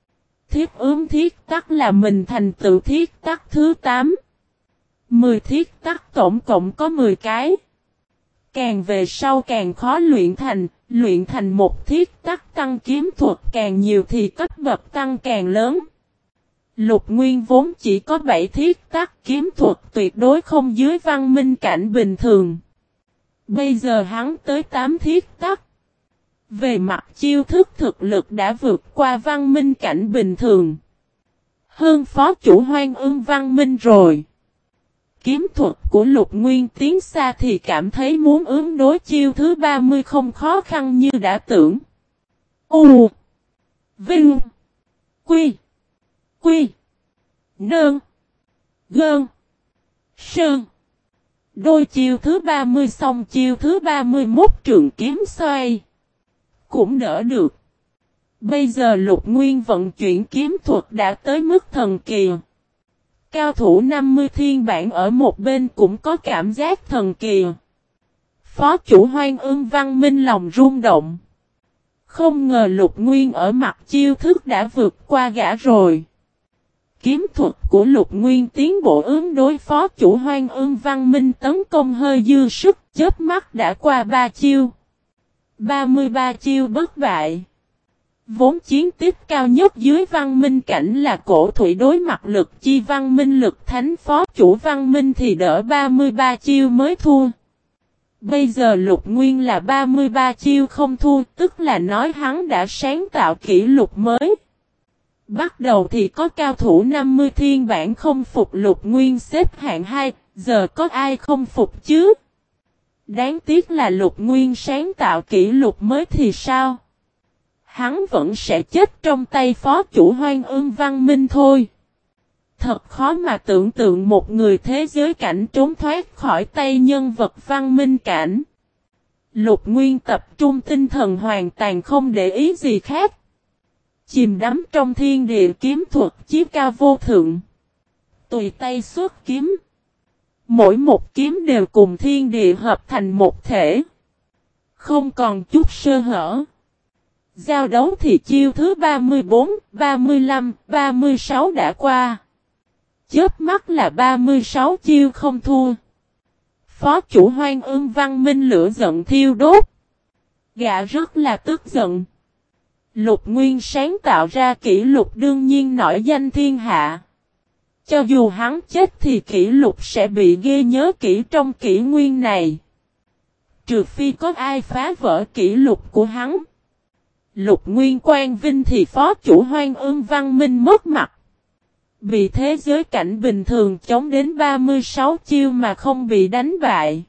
A: Thiết tắc là mình thành tựu thiết tắc thứ 8. 10 thiết tắc tổng cộng có 10 cái. Càng về sau càng khó luyện thành một thiết tắc tăng kiếm thuật càng nhiều thì cấp bậc tăng càng lớn. Lục Nguyên vốn chỉ có 7 thiết tắc kiếm thuật tuyệt đối không dưới văn minh cảnh bình thường. Bây giờ hắn tới 8 thiết tắc. Về mặt chiêu thức thực lực đã vượt qua văn minh cảnh bình thường. Hơn phó chủ Hoang Ưng văn minh rồi. Kiếm thuật của Lục Nguyên tiến xa thì cảm thấy muốn ứng đối chiêu thứ 30 không khó khăn như đã tưởng. U Vinh Quy Quy Nơn Gơn Sơn. Đôi chiêu thứ 30 xong chiêu thứ 31 trường kiếm xoay. Cũng đỡ được. Bây giờ Lục Nguyên vận chuyển kiếm thuật đã tới mức thần kỳ. Cao thủ 50 thiên bản ở một bên cũng có cảm giác thần kỳ. Phó chủ Hoang Ưng Văn Minh lòng rung động. Không ngờ Lục Nguyên ở mặt chiêu thức đã vượt qua gã rồi. Kiếm thuật của Lục Nguyên tiến bộ ứng đối phó chủ Hoang Ưng Văn Minh tấn công hơi dư sức, chớp mắt đã qua 3 chiêu. 33 chiêu bất bại. Vốn chiến tích cao nhất dưới văn minh cảnh là cổ thủy đối mặt lực chi văn minh lực thánh phó chủ văn minh thì đỡ 33 chiêu mới thua. Bây giờ Lục Nguyên là 33 chiêu không thua, tức là nói hắn đã sáng tạo kỷ lục mới. Bắt đầu thì có cao thủ 50 thiên bản không phục Lục Nguyên xếp hạng 2, giờ có ai không phục chứ? Đáng tiếc là Lục Nguyên sáng tạo kỷ lục mới thì sao? Hắn vẫn sẽ chết trong tay phó chủ Hoang Ưng Văn Minh thôi. Thật khó mà tưởng tượng một người thế giới cảnh trốn thoát khỏi tay nhân vật văn minh cảnh. Lục Nguyên tập trung tinh thần hoàn toàn không để ý gì khác. Chìm đắm trong thiên địa kiếm thuật chí cao vô thượng. Tùy tay xuất kiếm. Mỗi một kiếm đều cùng thiên địa hợp thành một thể. Không còn chút sơ hở. Giao đấu thì chiêu thứ 34, 35, 36 đã qua. Chớp mắt là 36 chiêu không thua. Phó chủ Hoang Ưng Văn Minh lửa giận thiêu đốt. Gã rất là tức giận. Lục Nguyên sáng tạo ra kỷ lục đương nhiên nổi danh thiên hạ. Cho dù hắn chết thì kỷ lục sẽ bị ghi nhớ kỹ trong kỷ nguyên này. Trừ phi có ai phá vỡ kỷ lục của hắn. Lục Nguyên quang vinh thì phó chủ Hoang Ưng Văn Minh mất mặt. Bị thế giới cảnh bình thường chống đến 36 chiêu mà không bị đánh bại.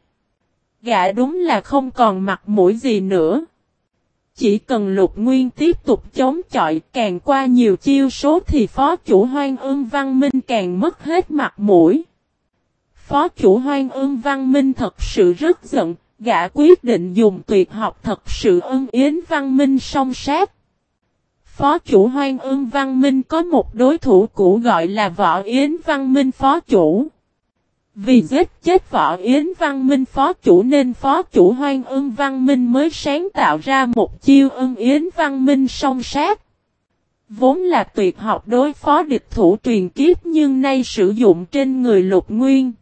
A: Gã đúng là không còn mặt mũi gì nữa. Chỉ cần Lục Nguyên tiếp tục chống chọi càng qua nhiều chiêu số thì phó chủ Hoang Ưng Văn Minh càng mất hết mặt mũi. Phó chủ Hoang Ưng Văn Minh thật sự rất giận, gã quyết định dùng tuyệt học thật sự ưng yến văn minh song sát. Phó chủ Hoang Ưng Văn Minh có một đối thủ cũ gọi là Võ Yến Văn Minh phó chủ. Vì giết chết Võ Yến Văn Minh phó chủ nên phó chủ Hoang Ưng Văn Minh mới sáng tạo ra một chiêu ưng yến văn minh song sát. Vốn là tuyệt học đối phó địch thủ truyền kiếp nhưng nay sử dụng trên người Lục Nguyên.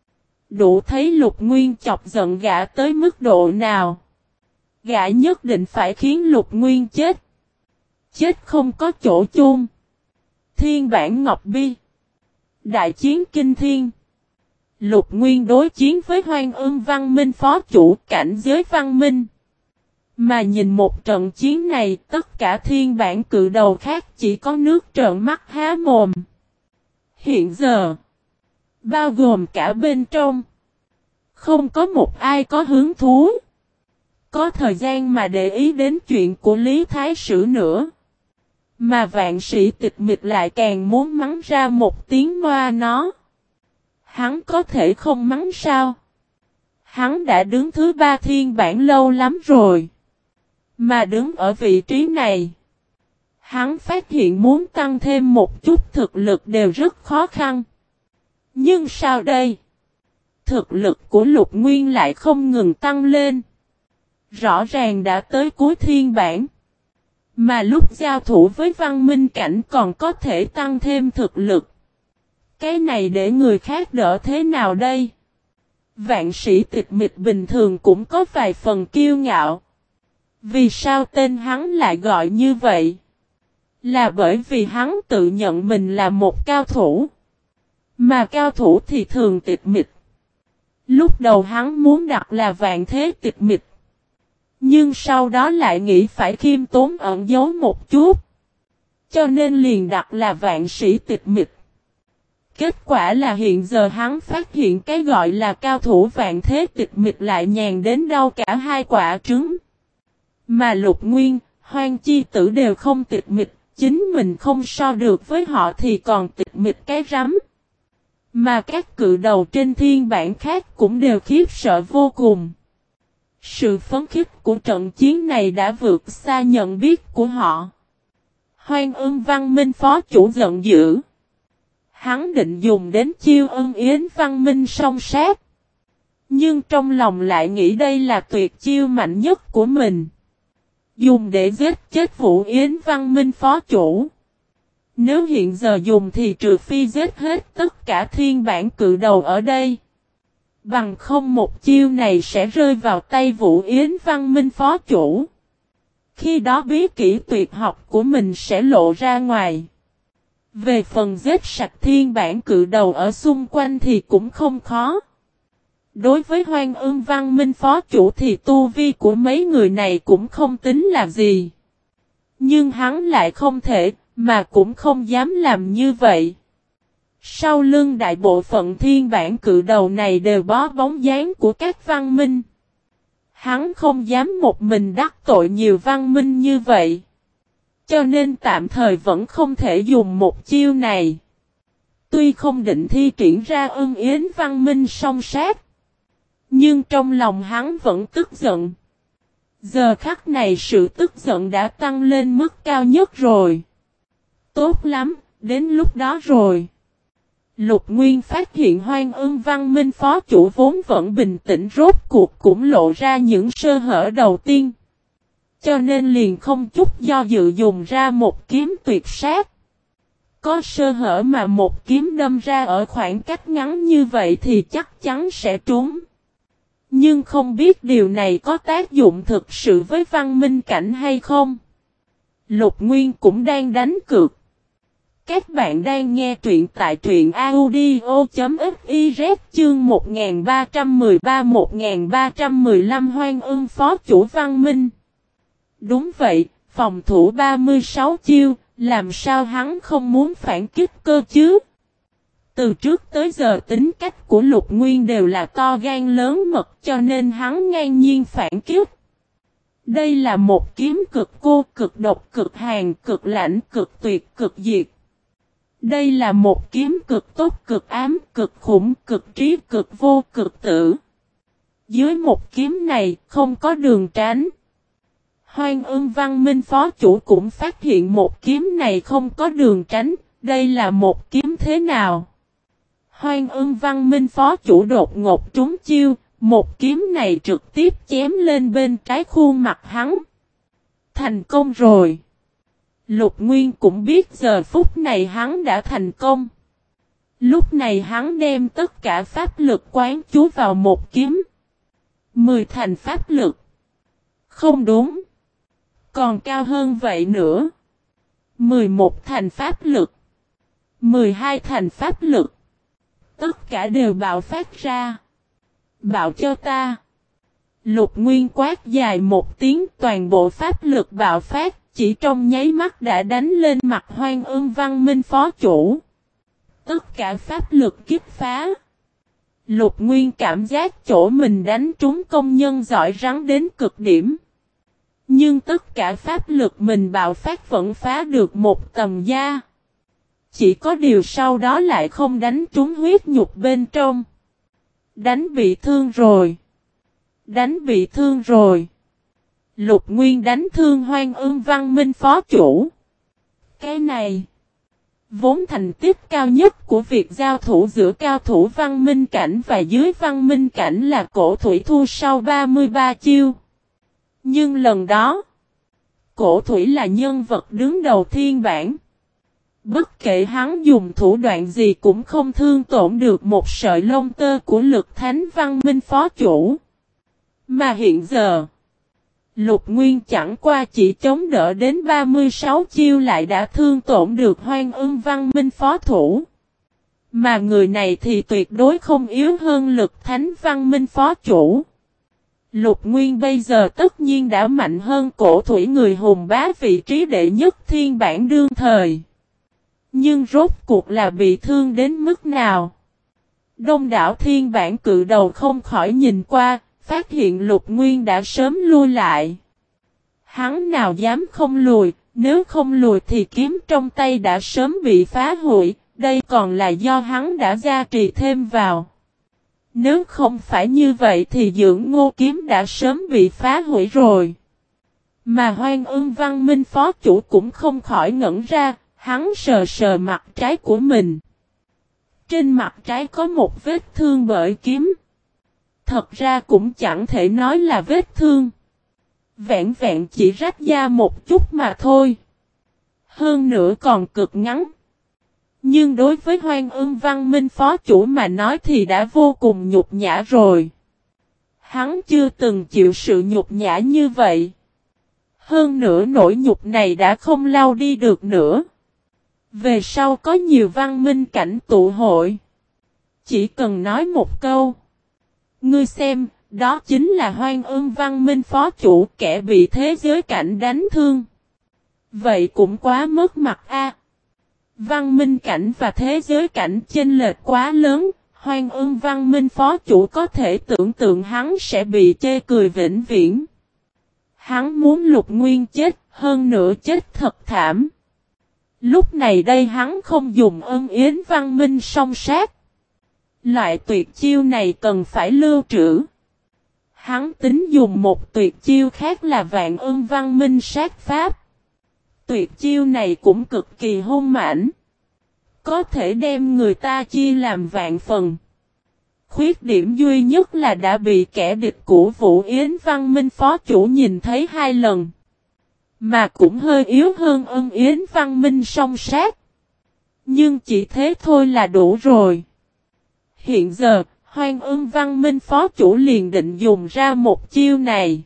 A: Đủ thấy Lục Nguyên chọc giận gã tới mức độ nào. Gã nhất định phải khiến Lục Nguyên chết. Chết không có chỗ chôn. Thiên bản Ngọc Bi. Đại chiến kinh thiên. Lục Nguyên đối chiến với Hoang Ưng Văn Minh phó chủ cảnh giới văn minh. Mà nhìn một trận chiến này tất cả thiên bản cự đầu khác chỉ có nước trợn mắt há mồm. Hiện giờ. Bao gồm cả bên trong. Không có một ai có hứng thú. Có thời gian mà để ý đến chuyện của Lý Thái Sử nữa. Mà vạn sĩ tịch mịch lại càng muốn mắng ra một tiếng moa nó. Hắn có thể không mắng sao? Hắn đã đứng thứ 3 thiên bản lâu lắm rồi. Mà đứng ở vị trí này. Hắn phát hiện muốn tăng thêm một chút thực lực đều rất khó khăn. Nhưng sao đây? Thực lực của Lục Nguyên lại không ngừng tăng lên. Rõ ràng đã tới cuối thiên bản. Mà lúc giao thủ với văn minh cảnh còn có thể tăng thêm thực lực. Cái này để người khác đỡ thế nào đây? Vạn sĩ tịch mịch bình thường cũng có vài phần kiêu ngạo. Vì sao tên hắn lại gọi như vậy? Là bởi vì hắn tự nhận mình là một cao thủ. Mà cao thủ thì thường tịch mịch. Lúc đầu hắn muốn đặt là vạn thế tịch mịch. Nhưng sau đó lại nghĩ phải khiêm tốn ẩn giấu một chút. Cho nên liền đặt là vạn sĩ tịch mịch. Kết quả là hiện giờ hắn phát hiện cái gọi là cao thủ vạn thế tịch mịch lại nhàn đến đau cả hai quả trứng. Mà Lục Nguyên, Hoang Chi Tử đều không tịch mịch, chính mình không so được với họ thì còn tịch mịch cái rắm. Mà các cự đầu trên thiên bản khác cũng đều khiếp sợ vô cùng. Sự phấn khích của trận chiến này đã vượt xa nhận biết của họ. Hoang Ưng Văn Minh phó chủ giận dữ. Hắn định dùng đến chiêu Ân Yến Văn Minh song sát. Nhưng trong lòng lại nghĩ đây là tuyệt chiêu mạnh nhất của mình. Dùng để giết chết Vũ Yến Văn Minh phó chủ. Nếu hiện giờ dùng thì trừ phi giết hết tất cả thiên bản cự đầu ở đây. Bằng không một chiêu này sẽ rơi vào tay Vũ Yến Văn Minh phó chủ. Khi đó bí kỹ tuyệt học của mình sẽ lộ ra ngoài. Về phần giết sạch thiên bản cự đầu ở xung quanh thì cũng không khó. Đối với Hoang Ưng Văn Minh phó chủ thì tu vi của mấy người này cũng không tính là gì. Nhưng hắn lại không thể, mà cũng không dám làm như vậy. Sau lưng đại bộ phận thiên bản cự đầu này đều bó bóng dáng của các văn minh. Hắn không dám một mình đắc tội nhiều văn minh như vậy. Cho nên tạm thời vẫn không thể dùng một chiêu này. Tuy không định thi triển ra Ân Yến Văn Minh song sát. Nhưng trong lòng hắn vẫn tức giận. Giờ khắc này sự tức giận đã tăng lên mức cao nhất rồi. Tốt lắm, đến lúc đó rồi. Lục Nguyên phát hiện Hoang Ưng Văn Minh phó chủ vốn vẫn bình tĩnh rốt cuộc cũng lộ ra những sơ hở đầu tiên. Cho nên liền không chút do dự dùng ra một kiếm tuyệt sát. Có sơ hở mà một kiếm đâm ra ở khoảng cách ngắn như vậy thì chắc chắn sẽ trúng. Nhưng không biết điều này có tác dụng thực sự với văn minh cảnh hay không. Lục Nguyên cũng đang đánh cược. Các bạn đang nghe truyện tại truyện audio.fiz chương 1313-1315 Hoang Ưng phó chủ văn minh. Đúng vậy, phòng thủ 36 chiêu, làm sao hắn không muốn phản kích cơ chứ? Từ trước tới giờ tính cách của Lục Nguyên đều là to gan lớn mật cho nên hắn ngang nhiên phản kích. Đây là một kiếm cực cô, cực độc, cực hàn, cực lạnh, cực tuyệt, cực diệt. Đây là một kiếm cực tốt, cực ám, cực khủng, cực trí, cực vô, cực tử. Dưới một kiếm này không có đường tránh. Hoang Ưng Văn Minh phó chủ cũng phát hiện một kiếm này không có đường tránh, đây là một kiếm thế nào? Hoang Ưng Văn Minh phó chủ đột ngột trúng chiêu, một kiếm này trực tiếp chém lên bên trái khuôn mặt hắn. Thành công rồi. Lục Nguyên cũng biết giờ phút này hắn đã thành công. Lúc này hắn đem tất cả pháp lực quán chú vào một kiếm. 10 thành pháp lực. Không đúng. Còn cao hơn vậy nữa. 11 thành pháp lực. 12 thành pháp lực. Tất cả đều bạo phát ra. Bạo cho ta. Lục Nguyên quát dài một tiếng toàn bộ pháp lực bạo phát. Chỉ trong nháy mắt đã đánh lên mặt Hoang Ưng Văn Minh phó chủ. Tất cả pháp lực kích phá. Lục Nguyên cảm giác chỗ mình đánh trúng công nhân giỏi rắn đến cực điểm. Nhưng tất cả pháp lực mình bạo phát vẫn phá được một tầm da. Chỉ có điều sau đó lại không đánh trúng huyết nhục bên trong. Đánh bị thương rồi. Đánh bị thương rồi. Lục Nguyên đánh thương Hoang Ưng Văn Minh phó chủ. Cái này vốn thành tích cao nhất của việc giao thủ giữa cao thủ văn minh cảnh và dưới văn minh cảnh là Cổ Thủy thua sau 33 chiêu. Nhưng lần đó, Cổ Thủy là nhân vật đứng đầu thiên bản. Bất kể hắn dùng thủ đoạn gì cũng không thương tổn được một sợi lông tơ của Lực Thánh Văn Minh phó chủ. Mà hiện giờ, Lục Nguyên chẳng qua chỉ chống đỡ đến 36 chiêu lại đã thương tổn được Hoang Ưng Văn Minh phó thủ. Mà người này thì tuyệt đối không yếu hơn Lực Thánh Văn Minh phó chủ. Lục Nguyên bây giờ tất nhiên đã mạnh hơn Cổ Thủy người hùng bá vị trí đệ nhất thiên bản đương thời. Nhưng rốt cuộc là bị thương đến mức nào? Đông đảo thiên bản cự đầu không khỏi nhìn qua, phát hiện Lục Nguyên đã sớm lui lại. Hắn nào dám không lùi, nếu không lùi thì kiếm trong tay đã sớm bị phá hủy, đây còn là do hắn đã gia trì thêm vào. Nếu không phải như vậy thì dưỡng ngô kiếm đã sớm bị phá hủy rồi. Mà Hoang Ưng Văn Minh phó chủ cũng không khỏi ngẩn ra, hắn sờ sờ mặt trái của mình. Trên mặt trái có một vết thương bởi kiếm. Thật ra cũng chẳng thể nói là vết thương. Vẹn vẹn chỉ rách da một chút mà thôi. Hơn nữa còn cực ngắn. Nhưng đối với Hoang Ưng Văn Minh phó chủ mà nói thì đã vô cùng nhục nhã rồi. Hắn chưa từng chịu sự nhục nhã như vậy. Hơn nữa nỗi nhục này đã không lau đi được nữa. Về sau có nhiều văn minh cảnh tụ hội. Chỉ cần nói một câu. Ngươi xem, đó chính là Hoang Ưng Văn Minh phó chủ kẻ bị thế giới cảnh đánh thương. Vậy cũng quá mất mặt a. Văn minh cảnh và thế giới cảnh chênh lệch quá lớn, Hoang Ưng Văn Minh phó chủ có thể tưởng tượng hắn sẽ bị chê cười vĩnh viễn. Hắn muốn Lục Nguyên chết, hơn nữa chết thật thảm. Lúc này đây hắn không dùng Ân Yến Văn Minh song sát. Loại tuyệt chiêu này cần phải lưu trữ. Hắn tính dùng một tuyệt chiêu khác là Vạn Ưng Văn Minh sát pháp. Tuyệt chiêu này cũng cực kỳ hung mãnh. Có thể đem người ta chia làm vạn phần. Khuyết điểm duy nhất là đã bị kẻ địch của Vũ Yến Văn Minh phó chủ nhìn thấy 2 lần. Mà cũng hơi yếu hơn Ân Yến Văn Minh song sát. Nhưng chỉ thế thôi là đủ rồi. Hiện giờ, Hoang Ưng Văn Minh phó chủ liền định dùng ra một chiêu này.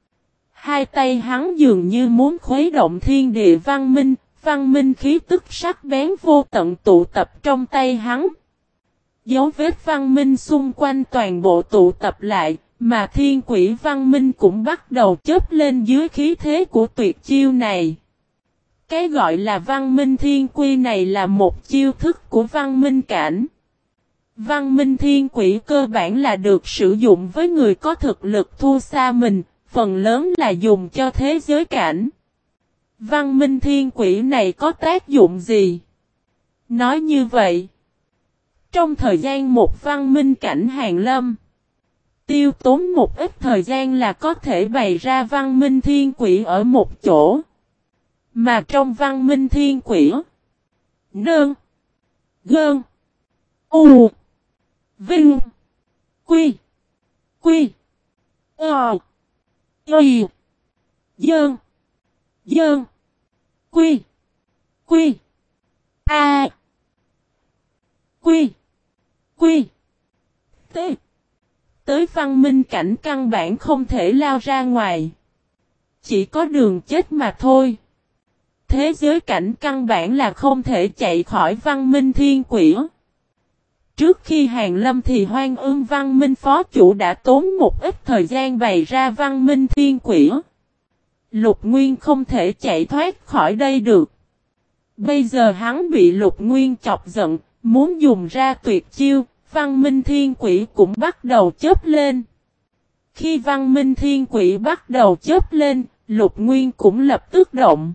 A: Hai tay hắn dường như muốn khuấy động thiên địa văn minh khí tức sắc bén vô tận tụ tập trong tay hắn. Dấu vết văn minh xung quanh toàn bộ tụ tập lại, mà thiên quỷ văn minh cũng bắt đầu chớp lên dưới khí thế của tuyệt chiêu này. Cái gọi là văn minh thiên quy này là một chiêu thức của văn minh cảnh. Văn minh thiên quỷ cơ bản là được sử dụng với người có thực lực thua xa mình, phần lớn là dùng cho thế giới cảnh. Văn minh thiên quỷ này có tác dụng gì? Nói như vậy, trong thời gian một văn minh cảnh hàng lâm, tiêu tốn một ít thời gian là có thể bày ra văn minh thiên quỷ ở một chỗ. Mà trong văn minh thiên quỷ, Nơn, Gơn, U, Vinh, Quy, Quy, Ờ, Y, Dơn, Dơn, Quy, Quy, A, Quy, Quy, T. Tới văn minh cảnh căn bản không thể lao ra ngoài. Chỉ có đường chết mà thôi. Thế giới cảnh căn bản là không thể chạy khỏi văn minh thiên quỷ. Trước khi hàng lâm thì Hoang Ưng Văn Minh phó chủ đã tốn một ít thời gian bày ra văn minh thiên quỷ. Lục Nguyên không thể chạy thoát khỏi đây được. Bây giờ hắn bị Lục Nguyên chọc giận, muốn dùng ra tuyệt chiêu, văn minh thiên quỷ cũng bắt đầu chớp lên. Khi văn minh thiên quỷ bắt đầu chớp lên, Lục Nguyên cũng lập tức động.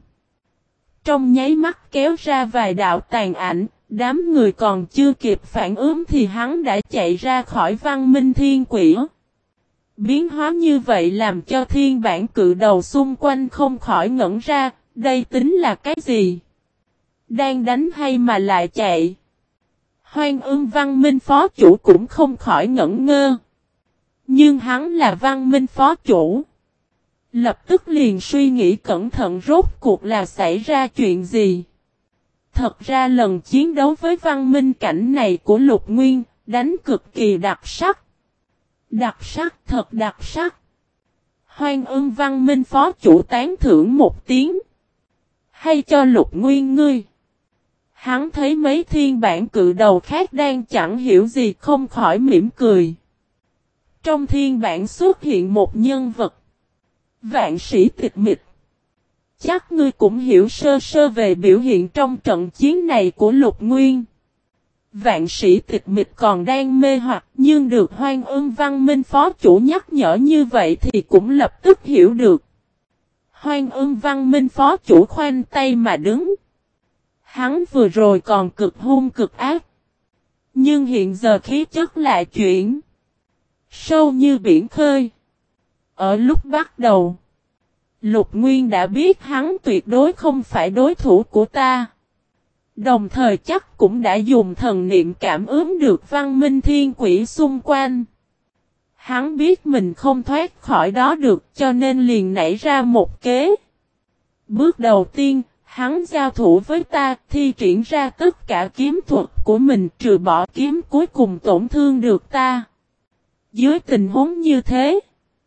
A: Trong nháy mắt kéo ra vài đạo tàn ảnh, đám người còn chưa kịp phản ứng thì hắn đã chạy ra khỏi văn minh thiên quỷ. Biến hóa như vậy làm cho thiên bản cự đầu xung quanh không khỏi ngẩn ra, đây tính là cái gì? Đang đánh hay mà lại chạy? Hoang Ưng Văn Minh phó chủ cũng không khỏi ngẩn ngơ. Nhưng hắn là Văn Minh phó chủ. Lập tức liền suy nghĩ cẩn thận rốt cuộc là xảy ra chuyện gì. Thật ra lần chiến đấu với văn minh cảnh này của Lục Nguyên, đánh cực kỳ đặc sắc. Đặc sắc, thật đặc sắc. Hoang Ưng Văn Minh phó chủ tán thưởng một tiếng. Hay cho Lục Nguyên ngươi. Hắn thấy mấy thiên bản cự đầu khác đang chẳng hiểu gì không khỏi mỉm cười. Trong thiên bản xuất hiện một nhân vật. Vạn sĩ tịch mịch. Chắc ngươi cũng hiểu sơ sơ về biểu hiện trong trận chiến này của Lục Nguyên. Vạn sĩ tịch mịch còn đang mê hoặc nhưng được Hoang Ưng Văn Minh phó chủ nhắc nhở như vậy thì cũng lập tức hiểu được. Hoang Ưng Văn Minh phó chủ khoanh tay mà đứng. Hắn vừa rồi còn cực hung cực ác. Nhưng hiện giờ khí chất lại chuyển. Sâu như biển khơi. Ở lúc bắt đầu, Lục Nguyên đã biết hắn tuyệt đối không phải đối thủ của ta. Đồng thời chắc cũng đã dùng thần niệm cảm ứng được văn minh thiên quỷ xung quanh. Hắn biết mình không thoát khỏi đó được cho nên liền nảy ra một kế. Bước đầu tiên, hắn giao thủ với ta, thi triển ra tất cả kiếm thuật của mình trừ bỏ kiếm cuối cùng tổn thương được ta. Dưới tình huống như thế,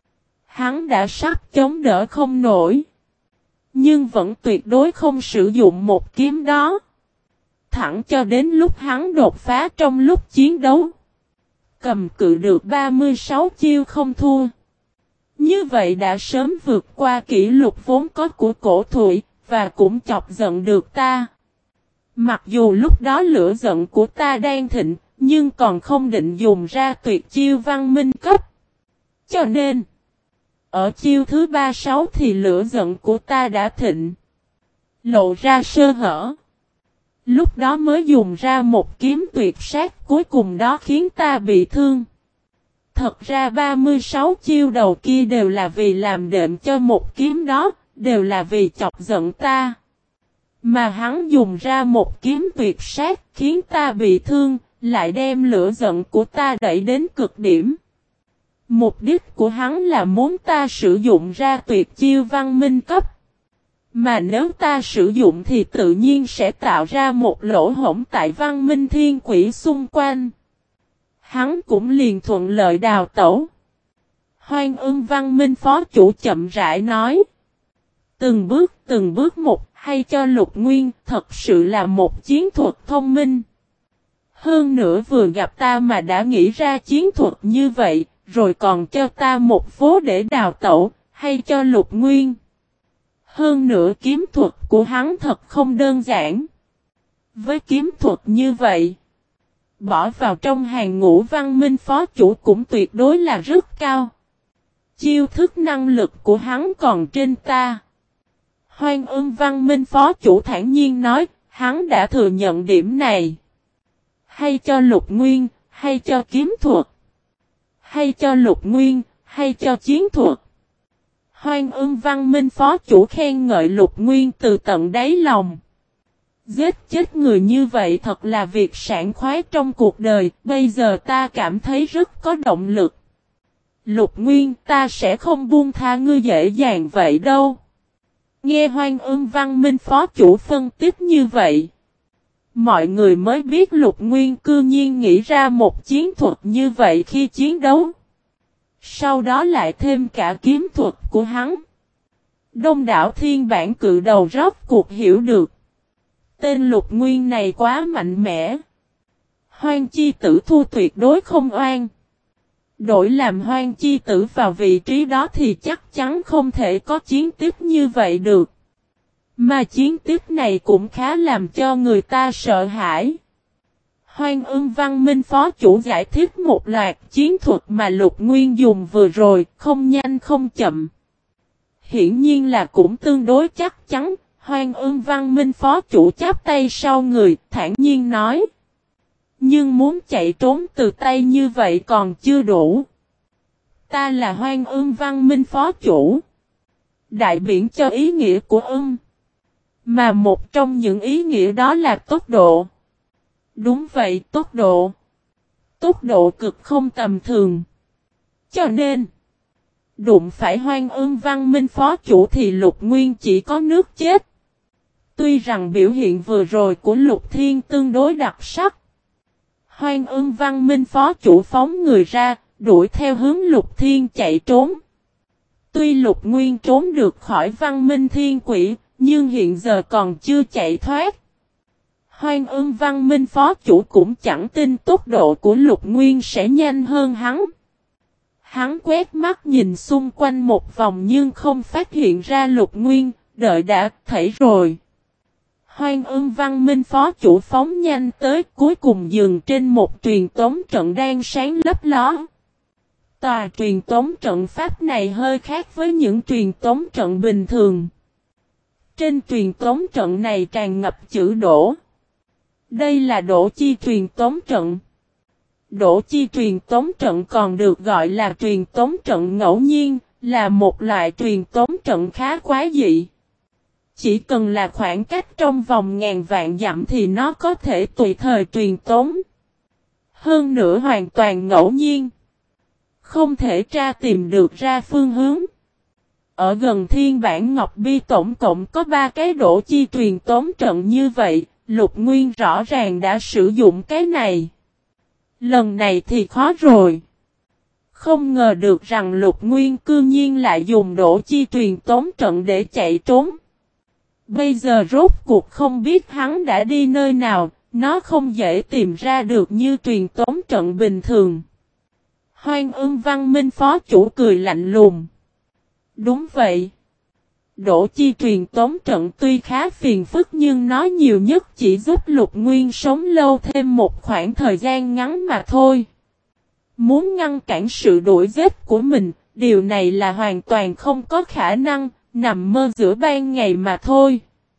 A: hắn đã sắp chống đỡ không nổi. Nhưng vẫn tuyệt đối không sử dụng một kiếm đó. Thẳng cho đến lúc hắn đột phá trong lúc chiến đấu. Cầm cự được 36 chiêu không thua. Như vậy đã sớm vượt qua kỷ lục vốn có của cổ thủy, và cũng chọc giận được ta. Mặc dù lúc đó lửa giận của ta đang thịnh, nhưng còn không định dùng ra tuyệt chiêu văn minh cấp. Cho nên, ở chiêu thứ 36 thì lửa giận của ta đã thịnh. Lộ ra sơ hở. Lúc đó mới dùng ra một kiếm tuyệt sát cuối cùng đó khiến ta bị thương. Thật ra 36 chiêu đầu kia đều là vì làm đệm cho một kiếm đó, đều là vì chọc giận ta. Mà hắn dùng ra một kiếm tuyệt sát khiến ta bị thương, lại đem lửa giận của ta đẩy đến cực điểm. Mục đích của hắn là muốn ta sử dụng ra tuyệt chiêu văn minh cấp. Mà nếu ta sử dụng thì tự nhiên sẽ tạo ra một lỗ hổng tại văn minh thiên quỷ xung quanh. Hắn cũng liền thuận lợi đào tẩu. Hoan Ưng văn minh phó chủ chậm rãi nói. Từng bước một hay cho Lục Nguyên thật sự là một chiến thuật thông minh. Hơn nữa vừa gặp ta mà đã nghĩ ra chiến thuật như vậy, rồi còn cho ta một phố để đào tẩu, hay cho Lục Nguyên. Hơn nữa kiếm thuật của hắn thật không đơn giản. Với kiếm thuật như vậy, bỏ vào trong hàng ngũ văn minh phó chủ cũng tuyệt đối là rất cao. Chiêu thức năng lực của hắn còn trên ta. Hoan Ưng văn minh phó chủ thản nhiên nói, hắn đã thừa nhận điểm này. Hay cho Lục Nguyên, hay cho kiếm thuật. Hay cho Lục Nguyên, hay cho chiến thuật. Hoan Ưng văn minh phó chủ khen ngợi Lục Nguyên từ tận đáy lòng. Giết chết người như vậy thật là việc sảng khoái trong cuộc đời, bây giờ ta cảm thấy rất có động lực. Lục Nguyên, ta sẽ không buông tha ngươi dễ dàng vậy đâu. Nghe Hoan Ưng văn minh phó chủ phân tích như vậy, mọi người mới biết Lục Nguyên cư nhiên nghĩ ra một chiến thuật như vậy khi chiến đấu. Sau đó lại thêm cả kiếm thuật của hắn. Đông đảo thiên bản cự đầu rốt cuộc hiểu được. Tên Lục Nguyên này quá mạnh mẽ. Hoang chi tử thu tuyệt đối không oan. Đổi làm Hoang chi tử vào vị trí đó thì chắc chắn không thể có chiến tiếp như vậy được. Mà chiến tiếp này cũng khá làm cho người ta sợ hãi. Hoan Ưng văn minh phó chủ giải thích một loạt chiến thuật mà Lục Nguyên dùng vừa rồi, không nhanh không chậm. Hiển nhiên là cũng tương đối chắc chắn. Hoan Ưng văn minh phó chủ chắp tay sau người, thản nhiên nói. Nhưng muốn chạy trốn từ tay như vậy còn chưa đủ. Ta là Hoan Ưng văn minh phó chủ. Đại biểu cho ý nghĩa của Mà một trong những ý nghĩa đó là tốc độ. Đúng vậy, tốc độ. Tốc độ cực không tầm thường. Cho nên, đụng phải Hoan Ưng văn minh phó chủ thì Lục Nguyên chỉ có nước chết. Tuy rằng biểu hiện vừa rồi của Lục Thiên tương đối đặc sắc. Hoan Ưng văn minh phó chủ phóng người ra, đuổi theo hướng Lục Thiên chạy trốn. Tuy Lục Nguyên trốn được khỏi văn minh thiên quỷ, nhưng hiện giờ còn chưa chạy thoát. Hoan Ưng văn minh phó chủ cũng chẳng tin tốc độ của Lục Nguyên sẽ nhanh hơn hắn. Hắn quét mắt nhìn xung quanh một vòng nhưng không phát hiện ra Lục Nguyên, đợi đã thấy rồi. Hoan Ưng văn minh phó chủ phóng nhanh tới cuối cùng dừng trên một truyền tống trận đang sáng lấp ló. Tòa truyền tống trận pháp này hơi khác với những truyền tống trận bình thường. Trên truyền tống trận này tràn ngập chữ đổ. Đây là đổ chi truyền tống trận. Đổ chi truyền tống trận còn được gọi là truyền tống trận ngẫu nhiên, là một loại truyền tống trận khá quái dị. Chỉ cần là khoảng cách trong vòng ngàn vạn dặm thì nó có thể tùy thời truyền tống. Hơn nữa hoàn toàn ngẫu nhiên. Không thể tra tìm được ra phương hướng. Ở gần Thiên Bản Ngọc Bi tổng cộng có 3 cái đổ chi truyền tống trận như vậy, Lục Nguyên rõ ràng đã sử dụng cái này. Lần này thì khó rồi. Không ngờ được rằng Lục Nguyên cư nhiên lại dùng đổ chi truyền tống trận để chạy trốn. Bây giờ rốt cuộc không biết hắn đã đi nơi nào, nó không dễ tìm ra được như truyền tống trận bình thường. Hoan Ưng Văn Minh phó chủ cười lạnh lùng. Đúng vậy. Đổ chi truyền tống trận tuy khá phiền phức nhưng nó nhiều nhất chỉ giúp Lục Nguyên sống lâu thêm một khoảng thời gian ngắn mà thôi. Muốn ngăn cản sự đuổi giết của mình, điều này là hoàn toàn không có khả năng, nằm mơ giữa ban ngày mà thôi.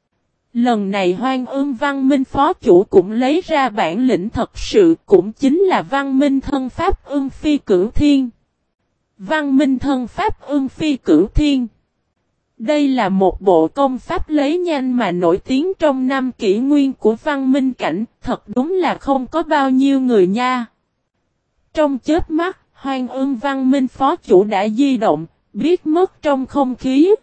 A: Lần này Hoan Ưng Văn Minh phó chủ cũng lấy ra bản lĩnh thật sự, cũng chính là Văn Minh thân pháp Ưng Phi Cửu Thiên. Văn Minh thân pháp Ưng Phi Cửu Thiên. Đây là một bộ công pháp lấy nhanh mà nổi tiếng trong năm kỷ nguyên của Văn Minh cảnh, thật đúng là không có bao nhiêu người nha. Trong chớp mắt, Hoan Ưng Văn Minh phó chủ đã di động, biết mất trong không khí.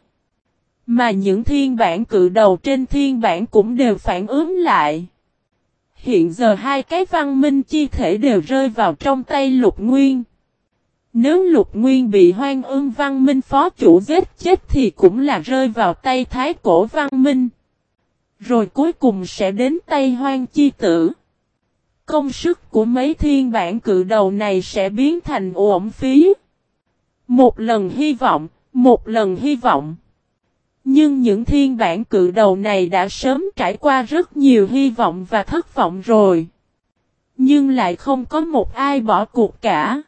A: Mà những thiên bản cự đầu trên thiên bản cũng đều phản ứng lại. Hiện giờ hai cái văn minh chi thể đều rơi vào trong tay Lục Nguyên. Nếu Lục Nguyên bị Hoan Ưng Văn Minh phó chủ giết chết thì cũng là rơi vào tay Thái Cổ Văn Minh. Rồi cuối cùng sẽ đến tay Hoan Chi Tử. Công sức của mấy thiên bản cự đầu này sẽ biến thành uổng phí. Một lần hy vọng, một lần hy vọng. Nhưng những thiên bản cự đầu này đã sớm trải qua rất nhiều hy vọng và thất vọng rồi. Nhưng lại không có một ai bỏ cuộc cả.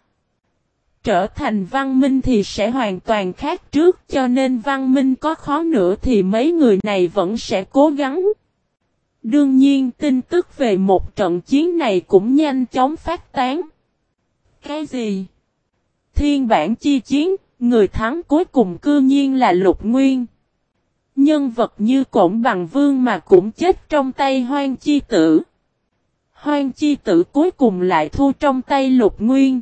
A: Trở thành văn minh thì sẽ hoàn toàn khác trước, cho nên văn minh có khó nữa thì mấy người này vẫn sẽ cố gắng. Đương nhiên tin tức về một trận chiến này cũng nhanh chóng phát tán. Cái gì? Thiên bản chi chiến, người thắng cuối cùng cư nhiên là Lục Nguyên. Nhân vật như Cổn Bằng Vương mà cũng chết trong tay Hoan Chi Tử. Hoan Chi Tử cuối cùng lại thu trong tay Lục Nguyên.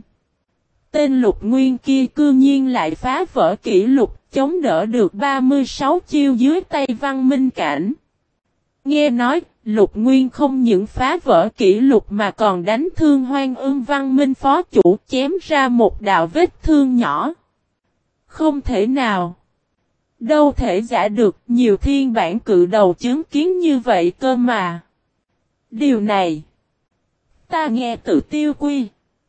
A: Tên Lục Nguyên kia cư nhiên lại phá vỡ kỷ lục, chống đỡ được 36 chiêu dưới tay Văn Minh Cảnh. Nghe nói, Lục Nguyên không những phá vỡ kỷ lục mà còn đánh thương Hoan Ưng Văn Minh phó chủ, chém ra một đạo vết thương nhỏ. Không thể nào. Đâu thể giả được, nhiều thiên bản cự đầu chứng kiến như vậy cơ mà. Điều này, ta nghe từ Tiêu Quy.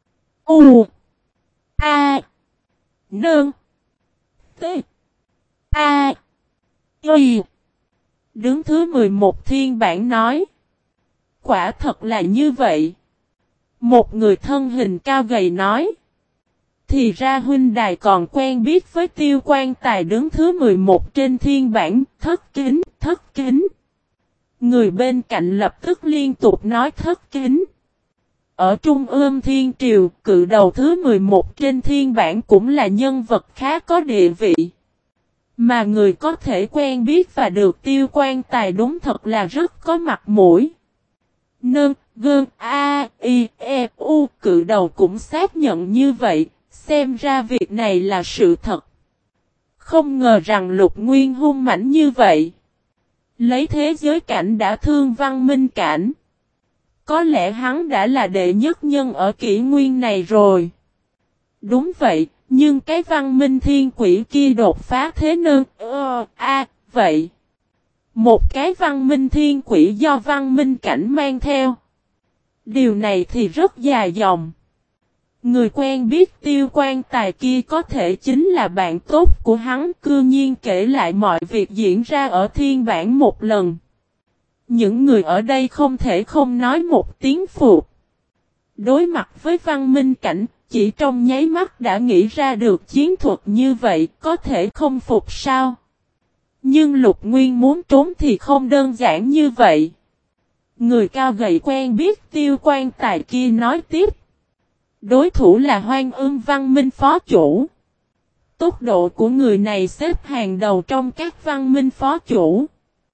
A: A. Nương. T. A. Y. Đứng thứ 11 thiên bản nói. Quả thật là như vậy. Một người thân hình cao gầy nói. Thì ra huynh đài còn quen biết với Tiêu Quan Tài đứng thứ 11 trên thiên bản, thất kính, thất kính. Người bên cạnh lập tức liên tục nói thất kính. Ở Trung ương Thiên Triều, cự đầu thứ 11 trên thiên bản cũng là nhân vật khá có địa vị. Mà người có thể quen biết và được Tiêu Quan Tài đúng thật là rất có mặt mũi. Nương, gương, A, I, E, U, cự đầu cũng xác nhận như vậy, xem ra việc này là sự thật. Không ngờ rằng Lục Nguyên hung mãnh như vậy. Lấy thế giới cảnh đã thương Văn Minh Cảnh. Có lẽ hắn đã là đệ nhất nhân ở kỷ nguyên này rồi. Đúng vậy, nhưng cái Văn Minh Thiên Quỷ kia đột phá thế nương, vậy. Một cái Văn Minh Thiên Quỷ do Văn Minh Cảnh mang theo. Điều này thì rất dài dòng. Người quen biết Tiêu Quan Tài kia có thể chính là bạn tốt của hắn, cư nhiên kể lại mọi việc diễn ra ở thiên bản một lần. Những người ở đây không thể không nói một tiếng phục. Đối mặt với Văn Minh Cảnh, chỉ trong nháy mắt đã nghĩ ra được chiến thuật như vậy, có thể không phục sao? Nhưng Lục Nguyên muốn trốn thì không đơn giản như vậy. Người cao gầy quen biết Tiêu Quan Tài kia nói tiếp. Đối thủ là Hoan Ưng Văn Minh phó chủ. Tốc độ của người này xếp hàng đầu trong các văn minh phó chủ.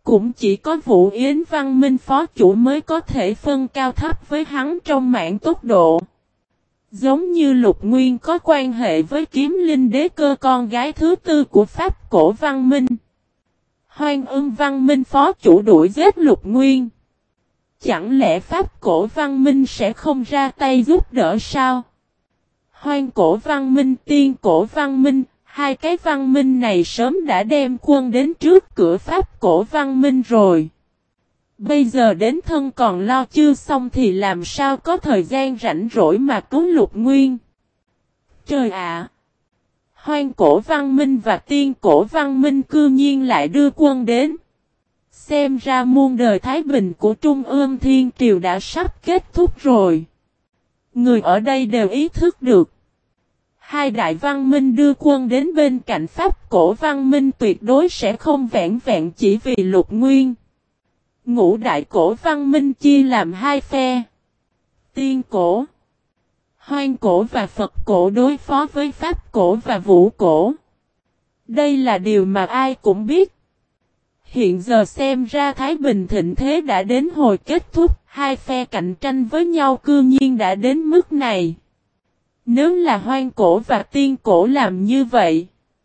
A: Cũng chỉ có Vũ Yến Văn Minh phó chủ mới có thể phân cao thấp với hắn trong mảng tốc độ. Giống như Lục Nguyên có quan hệ với Kiếm Linh Đế Cơ con gái thứ tư của Pháp Cổ Văn Minh. Hoan Ưng Văn Minh phó chủ đuổi giết Lục Nguyên. Chẳng lẽ Pháp Cổ Văn Minh sẽ không ra tay giúp đỡ sao? Hoan Cổ Văn Minh, Tiên Cổ Văn Minh, hai cái văn minh này sớm đã đem quân đến trước cửa Pháp Cổ Văn Minh rồi. Bây giờ đến thân còn lo chưa xong thì làm sao có thời gian rảnh rỗi mà cứu Lục Nguyên. Trời ạ! Hoan Cổ Văn Minh và Tiên Cổ Văn Minh cư nhiên lại đưa quân đến. Xem ra muôn đời thái bình của Trung Ương Thiên Triều đã sắp kết thúc rồi. Người ở đây đều ý thức được. Hai đại văn minh đưa quân đến bên cạnh Pháp Cổ Văn Minh tuyệt đối sẽ không vẹn vẹn chỉ vì Lục Nguyên. Ngũ đại cổ văn minh chia làm hai phe. Tiên cổ, Hoan cổ và Phật cổ đối phó với Pháp cổ và Vũ cổ. Đây là điều mà ai cũng biết. Hiện giờ xem ra Thái Bình thịnh thế đã đến hồi kết thúc, hai phe cạnh tranh với nhau cư nhiên đã đến mức này. Nếu là Hoan cổ và Tiên cổ làm như vậy,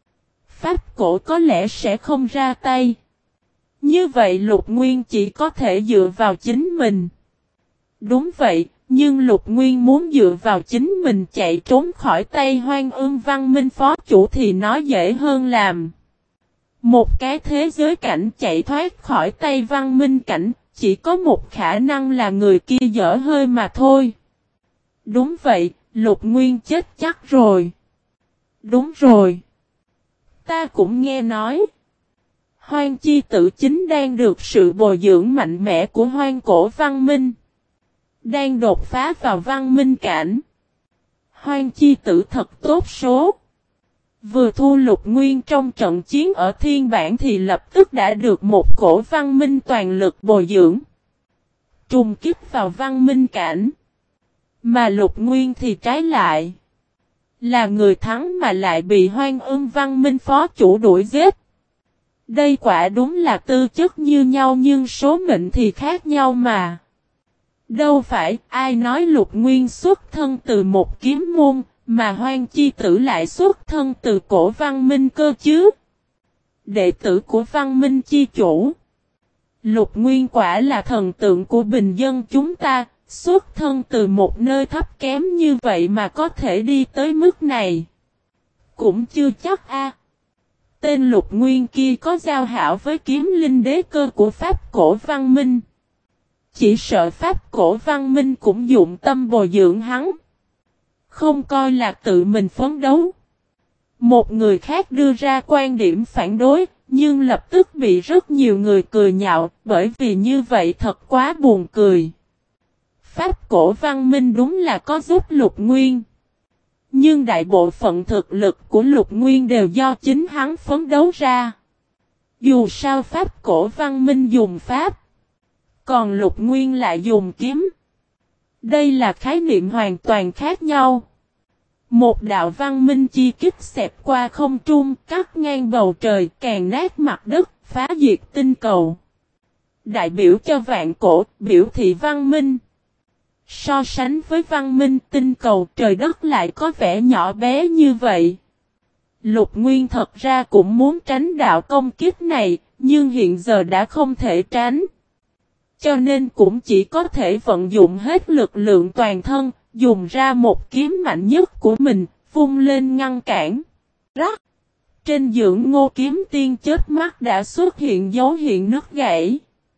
A: Pháp cổ có lẽ sẽ không ra tay. Như vậy Lục Nguyên chỉ có thể dựa vào chính mình. Đúng vậy, nhưng Lục Nguyên muốn dựa vào chính mình chạy trốn khỏi tay Hoan Ưng Văn Minh phó chủ thì nó dễ hơn làm. Một cái thế giới cảnh chạy thoát khỏi tay Văn Minh cảnh, chỉ có một khả năng là người kia dở hơi mà thôi. Đúng vậy, Lục Nguyên chết chắc rồi. Đúng rồi. Ta cũng nghe nói. Hoan Chi Tử chính đang được sự bồi dưỡng mạnh mẽ của Hoan cổ Văn Minh. Đang đột phá vào Văn Minh cảnh. Hoan Chi Tử thật tốt số. Vừa thu Lục Nguyên trong trận chiến ở Thiên Bản thì lập tức đã được một cổ Văn Minh toàn lực bồi dưỡng. Trùng kích vào Văn Minh cảnh. Mà Lục Nguyên thì trái lại. Là người thắng mà lại bị Hoan Ưng Văn Minh phó chủ đuổi giết. Đây quả đúng là tư chất như nhau nhưng số mệnh thì khác nhau mà. Đâu phải ai nói Lục Nguyên xuất thân từ một kiếm môn, mà Hoan Chi Tử lại xuất thân từ cổ Văn Minh cơ chứ. Đệ tử của Văn Minh chi chủ. Lục Nguyên quả là thần tượng của bình dân chúng ta, xuất thân từ một nơi thấp kém như vậy mà có thể đi tới mức này. Cũng chưa chắc a. Tên Lục Nguyên kia có giao hảo với Kiếm Linh Đế Cơ của Pháp cổ Văn Minh. Chỉ sợ Pháp cổ Văn Minh cũng dụng tâm bồi dưỡng hắn. Không coi là tự mình phấn đấu. Một người khác đưa ra quan điểm phản đối, nhưng lập tức bị rất nhiều người cười nhạo, bởi vì như vậy thật quá buồn cười. Pháp cổ Văn Minh đúng là có giúp Lục Nguyên. Nhưng đại bộ phận thực lực của Lục Nguyên đều do chính hắn phấn đấu ra. Dù sao Pháp cổ Văn Minh dùng Pháp, còn Lục Nguyên lại dùng kiếm. Đây là khái niệm hoàn toàn khác nhau. Một đạo văn minh chi kích xẹp qua không trung, cắt ngang bầu trời, càn nát mặt đất, phá diệt tinh cầu. Đại biểu cho vạn cổ, biểu thị văn minh. So sánh với văn minh tinh cầu trời đất lại có vẻ nhỏ bé như vậy. Lục Nguyên thật ra cũng muốn tránh đạo công kích này, nhưng hiện giờ đã không thể tránh. Cho nên cũng chỉ có thể vận dụng hết lực lượng toàn thân, dùng ra một kiếm mạnh nhất của mình, vung lên ngăn cản. Rắc! Trên dưỡng Ngô Kiếm Tiên chớp mắt đã xuất hiện dấu hiện nứt gãy.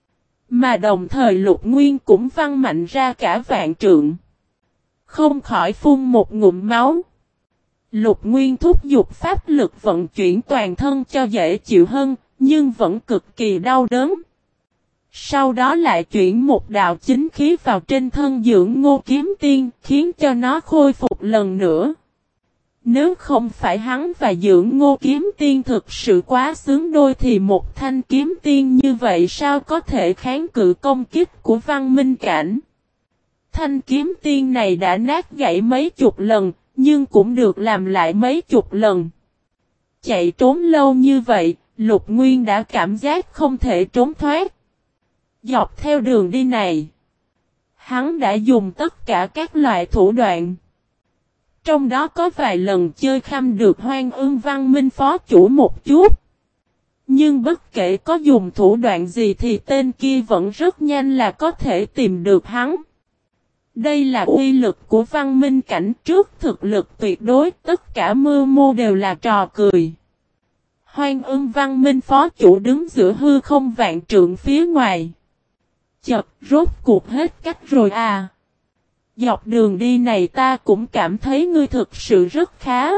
A: Mà đồng thời Lục Nguyên cũng văng mạnh ra cả vạn trượng. Không khỏi phun một ngụm máu. Lục Nguyên thúc giục pháp lực vận chuyển toàn thân cho dễ chịu hơn, nhưng vẫn cực kỳ đau đớn. Sau đó lại chuyển một đạo chính khí vào trên thân dưỡng Ngô Kiếm Tiên, khiến cho nó khôi phục lần nữa. Nếu không phải hắn và dưỡng Ngô Kiếm Tiên thực sự quá xứng đôi thì một thanh kiếm tiên như vậy sao có thể kháng cự công kích của Văn Minh Cảnh. Thanh kiếm tiên này đã nát gãy mấy chục lần, nhưng cũng được làm lại mấy chục lần. Chạy trốn lâu như vậy, Lục Nguyên đã cảm giác không thể trốn thoát. Dọc theo đường đi này, hắn đã dùng tất cả các loại thủ đoạn. Trong đó có vài lần chơi khăm được Hoang Ưng Văn Minh phó chủ một chút. Nhưng bất kể có dùng thủ đoạn gì thì tên kia vẫn rất nhanh là có thể tìm được hắn. Đây là uy lực của Văn Minh cảnh, trước thực lực tuyệt đối, tất cả mưu mô đều là trò cười. Hoang Ưng Văn Minh phó chủ đứng giữa hư không vạn trượng phía ngoài. Chật, rốt cuộc hết cách rồi à. Dọc đường đi này ta cũng cảm thấy ngươi thực sự rất khá.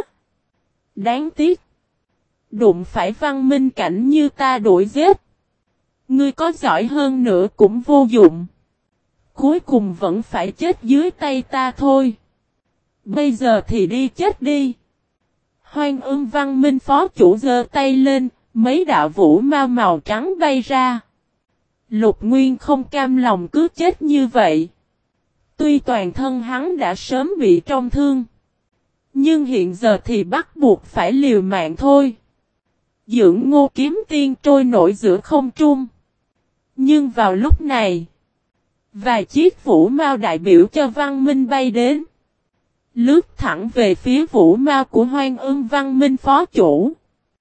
A: Đáng tiếc. Đụng phải Văn Minh cảnh như ta đuổi giết. Ngươi có giỏi hơn nữa cũng vô dụng. Cuối cùng vẫn phải chết dưới tay ta thôi. Bây giờ thì đi chết đi. Hoang Ưng Văn Minh phó chủ giơ tay lên, mấy đạo vũ ma màu trắng bay ra. Lục Nguyên không cam lòng cứ chết như vậy. Tuy toàn thân hắn đã sớm bị trọng thương, nhưng hiện giờ thì bắt buộc phải liều mạng thôi. Dưỡng Ngô kiếm tiên trôi nổi giữa không trung. Nhưng vào lúc này, vài chiếc vũ mao đại biểu cho Văn Minh bay đến. Lướt thẳng về phía vũ mao của Hoang Ưng Văn Minh phó chủ.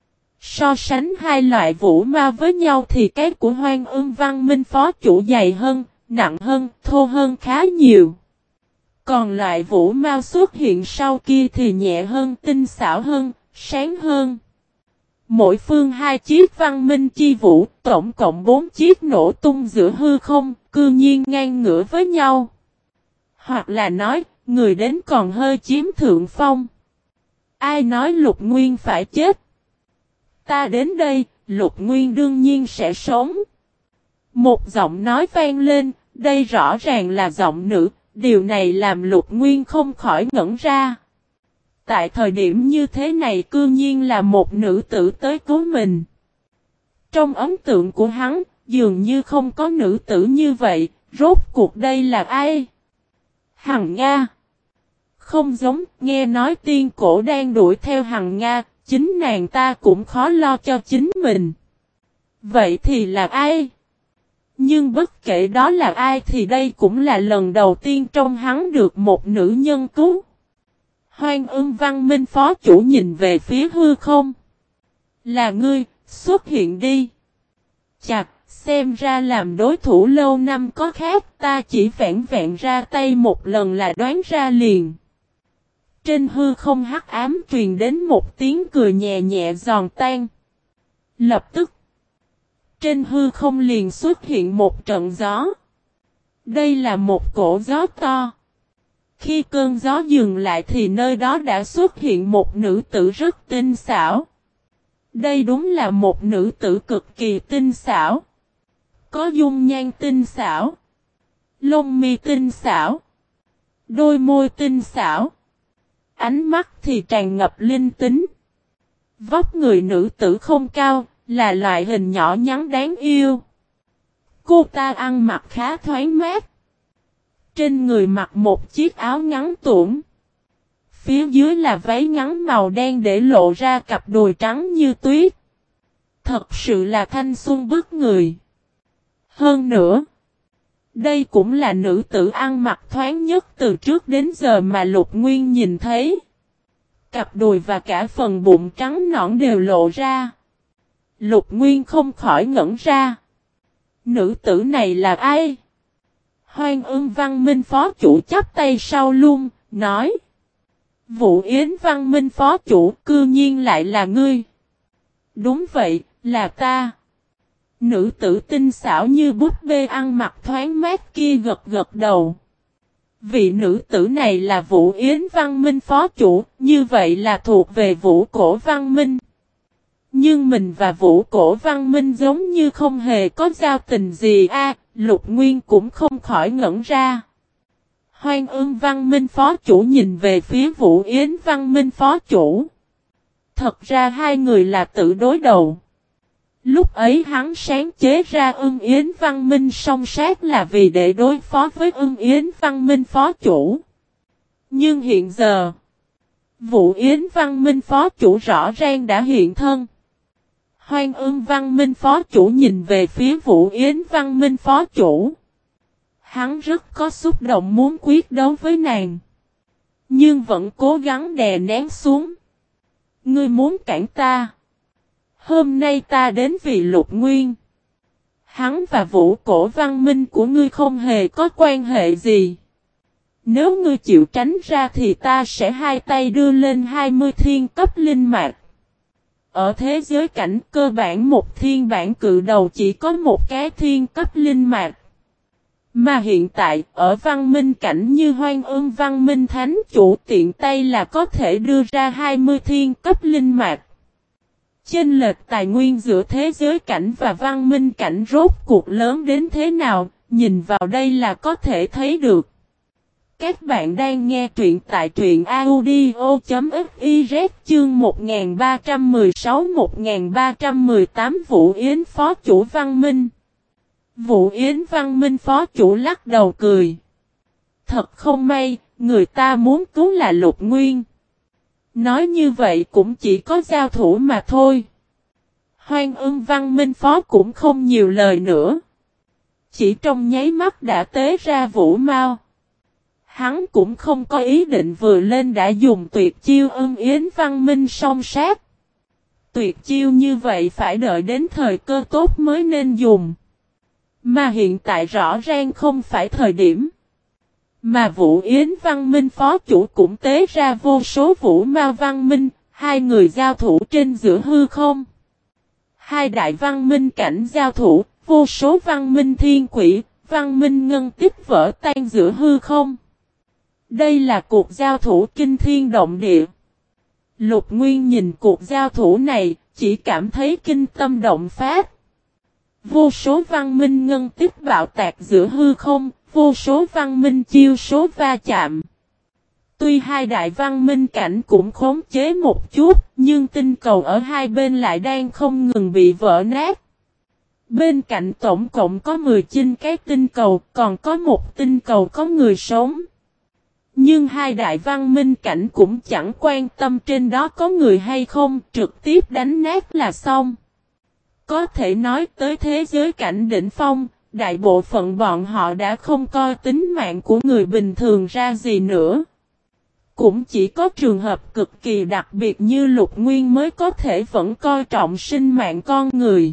A: So sánh hai loại vũ mao với nhau thì cái của Hoang Ưng Văn Minh phó chủ dày hơn, nặng hơn, thô hơn khá nhiều. Còn loại vũ mao xuất hiện sau kia thì nhẹ hơn, tinh xảo hơn, sáng hơn. Mỗi phương hai chiếc Văn Minh chi vũ, tổng cộng 4 chiếc nổ tung giữa hư không, cư nhiên ngang ngửa với nhau. Hoặc là nói, người đến còn hơi chiếm thượng phong. Ai nói Lục Nguyên phải chết? Ta đến đây, Lục Nguyên đương nhiên sẽ sống. Một giọng nói vang lên, đây rõ ràng là giọng nữ, điều này làm Lục Nguyên không khỏi ngẩn ra. Tại thời điểm như thế này cư nhiên là một nữ tử tới cứu mình. Trong ấn tượng của hắn, dường như không có nữ tử như vậy, rốt cuộc đây là ai? Hằng Nga. Không giống, nghe nói tiên cổ đang đuổi theo Hằng Nga, chính nàng ta cũng khó lo cho chính mình. Vậy thì là ai? Nhưng bất kể đó là ai thì đây cũng là lần đầu tiên trong hắn được một nữ nhân cứu. Hoang Ưng Văn Minh phó chủ nhìn về phía hư không. Là ngươi, xuất hiện đi. Chặt, xem ra làm đối thủ lâu năm có khác, ta chỉ vẹn vẹn ra tay một lần là đoán ra liền. Trên hư không hắc ám truyền đến một tiếng cười nhẹ nhẹ giòn tan. Lập tức, trên hư không liền xuất hiện một trận gió. Đây là một cổ gió to. Khi cơn gió dừng lại thì nơi đó đã xuất hiện một nữ tử rất tinh xảo. Đây đúng là một nữ tử cực kỳ tinh xảo. Có dung nhan tinh xảo, lông mi tinh xảo, đôi môi tinh xảo, ánh mắt thì tràn ngập linh tính. Vóc người nữ tử không cao, là loại hình nhỏ nhắn đáng yêu. Cô ta ăn mặc khá thoáng mát. Trên người mặc một chiếc áo ngắn tủm. Phía dưới là váy ngắn màu đen để lộ ra cặp đùi trắng như tuyết. Thật sự là thanh xuân bức người. Hơn nữa, đây cũng là nữ tử ăn mặc thoáng nhất từ trước đến giờ mà Lục Nguyên nhìn thấy. Cặp đùi và cả phần bụng trắng nõn đều lộ ra. Lục Nguyên không khỏi ngẩn ra. Nữ tử này là ai? Hoang Ưng Văn Minh phó chủ chắp tay sau lưng, nói. Vũ Yến Văn Minh phó chủ cư nhiên lại là ngươi. Đúng vậy, là ta. Nữ tử tinh xảo như búp bê ăn mặc thoáng mát kia gật gật đầu. Vị nữ tử này là Vũ Yến Văn Minh phó chủ, như vậy là thuộc về Vũ Cổ Văn Minh. Nhưng mình và Vũ Cổ Văn Minh giống như không hề có giao tình gì a. Lục Nguyên cũng không khỏi ngẩn ra. Hoang Ưng Văn Minh phó chủ nhìn về phía Vũ Yến Văn Minh phó chủ. Thật ra hai người là tự đối đầu. Lúc ấy hắn sáng chế ra Ưng Yến Văn Minh song sát là vì để đối phó với Ưng Yến Văn Minh phó chủ. Nhưng hiện giờ, Vũ Yến Văn Minh phó chủ rõ ràng đã hiện thân. Hoan Ương Văn Minh phó chủ nhìn về phía Vũ Yến Văn Minh phó chủ. Hắn rất có xúc động muốn quyết đấu với nàng. Nhưng vẫn cố gắng đè nén xuống. Ngươi muốn cản ta. Hôm nay ta đến vì Lục Nguyên. Hắn và Vũ Cổ Văn Minh của ngươi không hề có quan hệ gì. Nếu ngươi chịu tránh ra thì ta sẽ hai tay đưa lên 20 thiên cấp linh mạch. Ở thế giới cảnh cơ bản một thiên bản cự đầu chỉ có một cái thiên cấp linh mạch. Mà hiện tại ở văn minh cảnh như Hoan Ương Văn Minh Thánh chủ tiện tay là có thể đưa ra 20 thiên cấp linh mạch. Chênh lệch tài nguyên giữa thế giới cảnh và văn minh cảnh rốt cuộc lớn đến thế nào, nhìn vào đây là có thể thấy được. Các bạn đang nghe truyện tại truyện audio.fiz chương 1316-1318 Vũ Yến phó chủ Văn Minh. Vũ Yến Văn Minh phó chủ lắc đầu cười. Thật không may, người ta muốn cứu là Lục Nguyên. Nói như vậy cũng chỉ có giao thủ mà thôi. Hoan Ương Văn Minh phó cũng không nhiều lời nữa. Chỉ trong nháy mắt đã tế ra vũ mao. Hắn cũng không có ý định vừa lên đã dùng tuyệt chiêu Ưng Yến Văn Minh song sát. Tuyệt chiêu như vậy phải đợi đến thời cơ tốt mới nên dùng. Mà hiện tại rõ ràng không phải thời điểm. Mà Vũ Yến Văn Minh phó chủ cũng tế ra vô số vũ mao văn minh, hai người giao thủ trên giữa hư không. Hai đại văn minh cảnh giao thủ, vô số văn minh thiên quỷ, văn minh ngân tích vỡ tan giữa hư không. Đây là cuộc giao thủ kinh thiên động địa. Lục Nguyên nhìn cuộc giao thủ này, chỉ cảm thấy kinh tâm động phát. Vô số văn minh ngân tích bạo tạc giữa hư không, vô số văn minh chiêu số va chạm. Tuy hai đại văn minh cảnh cũng khống chế một chút, nhưng tinh cầu ở hai bên lại đang không ngừng bị vỡ nát. Bên cạnh tổng cộng có 19 cái tinh cầu, còn có một tinh cầu có người sống. Nhưng hai đại văn minh cảnh cũng chẳng quan tâm trên đó có người hay không, trực tiếp đánh nát là xong. Có thể nói tới thế giới cảnh đỉnh phong, đại bộ phận bọn họ đã không coi tính mạng của người bình thường ra gì nữa. Cũng chỉ có trường hợp cực kỳ đặc biệt như Lục Nguyên mới có thể vẫn coi trọng sinh mạng con người.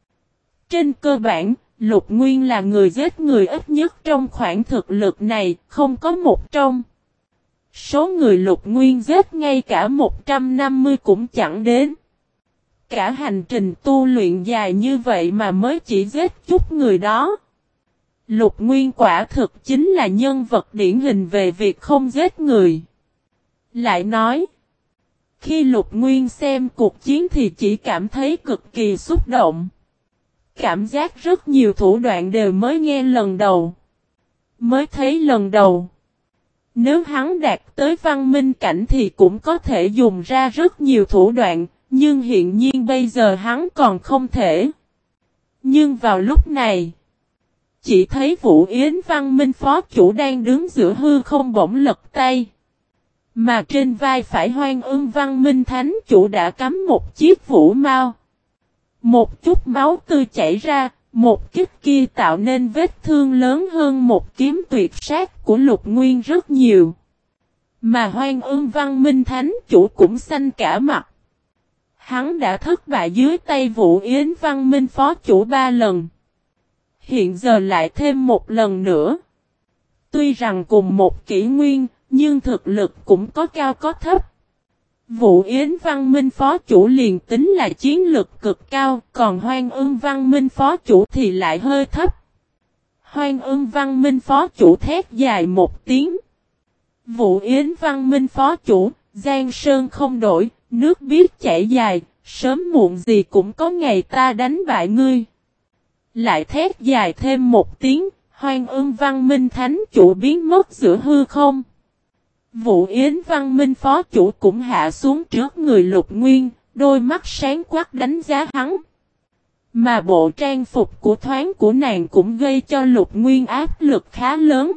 A: Trên cơ bản, Lục Nguyên là người giết người ít nhất trong khoảng thực lực này, không có một trong. Số người Lục Nguyên giết ngay cả 150 cũng chẳng đến. Cả hành trình tu luyện dài như vậy mà mới chỉ giết chút người đó. Lục Nguyên quả thực chính là nhân vật điển hình về việc không giết người. Lại nói, khi Lục Nguyên xem cuộc chiến thì chỉ cảm thấy cực kỳ xúc động. Cảm giác rất nhiều thủ đoạn đều mới nghe lần đầu. Mới thấy lần đầu. Nếu hắn đạt tới văn minh cảnh thì cũng có thể dùng ra rất nhiều thủ đoạn, nhưng hiện nhiên bây giờ hắn còn không thể. Nhưng vào lúc này, chỉ thấy Vũ Yến Văn Minh phó chủ đang đứng giữa hư không bỗng lật tay. Mà trên vai phải Hoan Ương Văn Minh Thánh chủ đã cắm một chiếc vũ mao. Một chút máu tươi chảy ra, một kích kia tạo nên vết thương lớn hơn một kiếm tuyệt sát của Lục Nguyên rất nhiều. Mà Hoan Ương Văn Minh Thánh chủ cũng xanh cả mặt. Hắn đã thất bại dưới tay Vũ Yến Văn Minh phó chủ 3 lần. Hiện giờ lại thêm một lần nữa. Tuy rằng cùng một kỷ nguyên, nhưng thực lực cũng có cao có thấp. Vũ Yến Văn Minh phó chủ liền tính là chiến lực cực cao, còn Hoan Ương Văn Minh phó chủ thì lại hơi thấp. Hoan Ương Văn Minh phó chủ thét dài một tiếng. Vũ Yến Văn Minh phó chủ, Giang Sơn không đổi, nước biết chảy dài, sớm muộn gì cũng có ngày ta đánh bại ngươi. Lại thét dài thêm một tiếng, Hoan Ương Văn Minh Thánh chủ biến mất giữa hư không. Vũ Yến Văn Minh phó chủ cũng hạ xuống trước người Lục Nguyên, đôi mắt sáng quắc đánh giá hắn. Mà bộ trang phục của thoáng của nàng cũng gây cho Lục Nguyên áp lực khá lớn.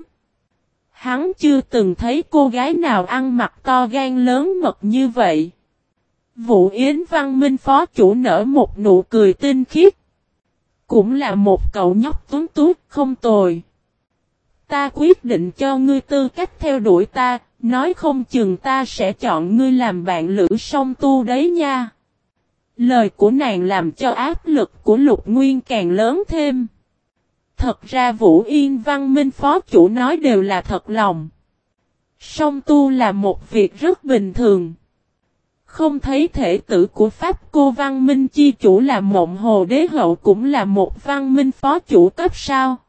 A: Hắn chưa từng thấy cô gái nào ăn mặc to gan lớn mật như vậy. Vũ Yến Văn Minh phó chủ nở một nụ cười tinh khiết. Cũng là một cậu nhóc tuấn tú, không tồi. Ta quyết định cho ngươi tư cách theo đuổi ta, nói không chừng ta sẽ chọn ngươi làm bạn lữ song tu đấy nha. Lời của nàng làm cho áp lực của Lục Nguyên càng lớn thêm. Thật ra Vũ Yên Văn Minh phó chủ nói đều là thật lòng. Song tu là một việc rất bình thường. Không thấy thể tử của Pháp cô Văn Minh chi chủ là Mộng Hồ Đế Hậu cũng là một Văn Minh phó chủ cấp sao.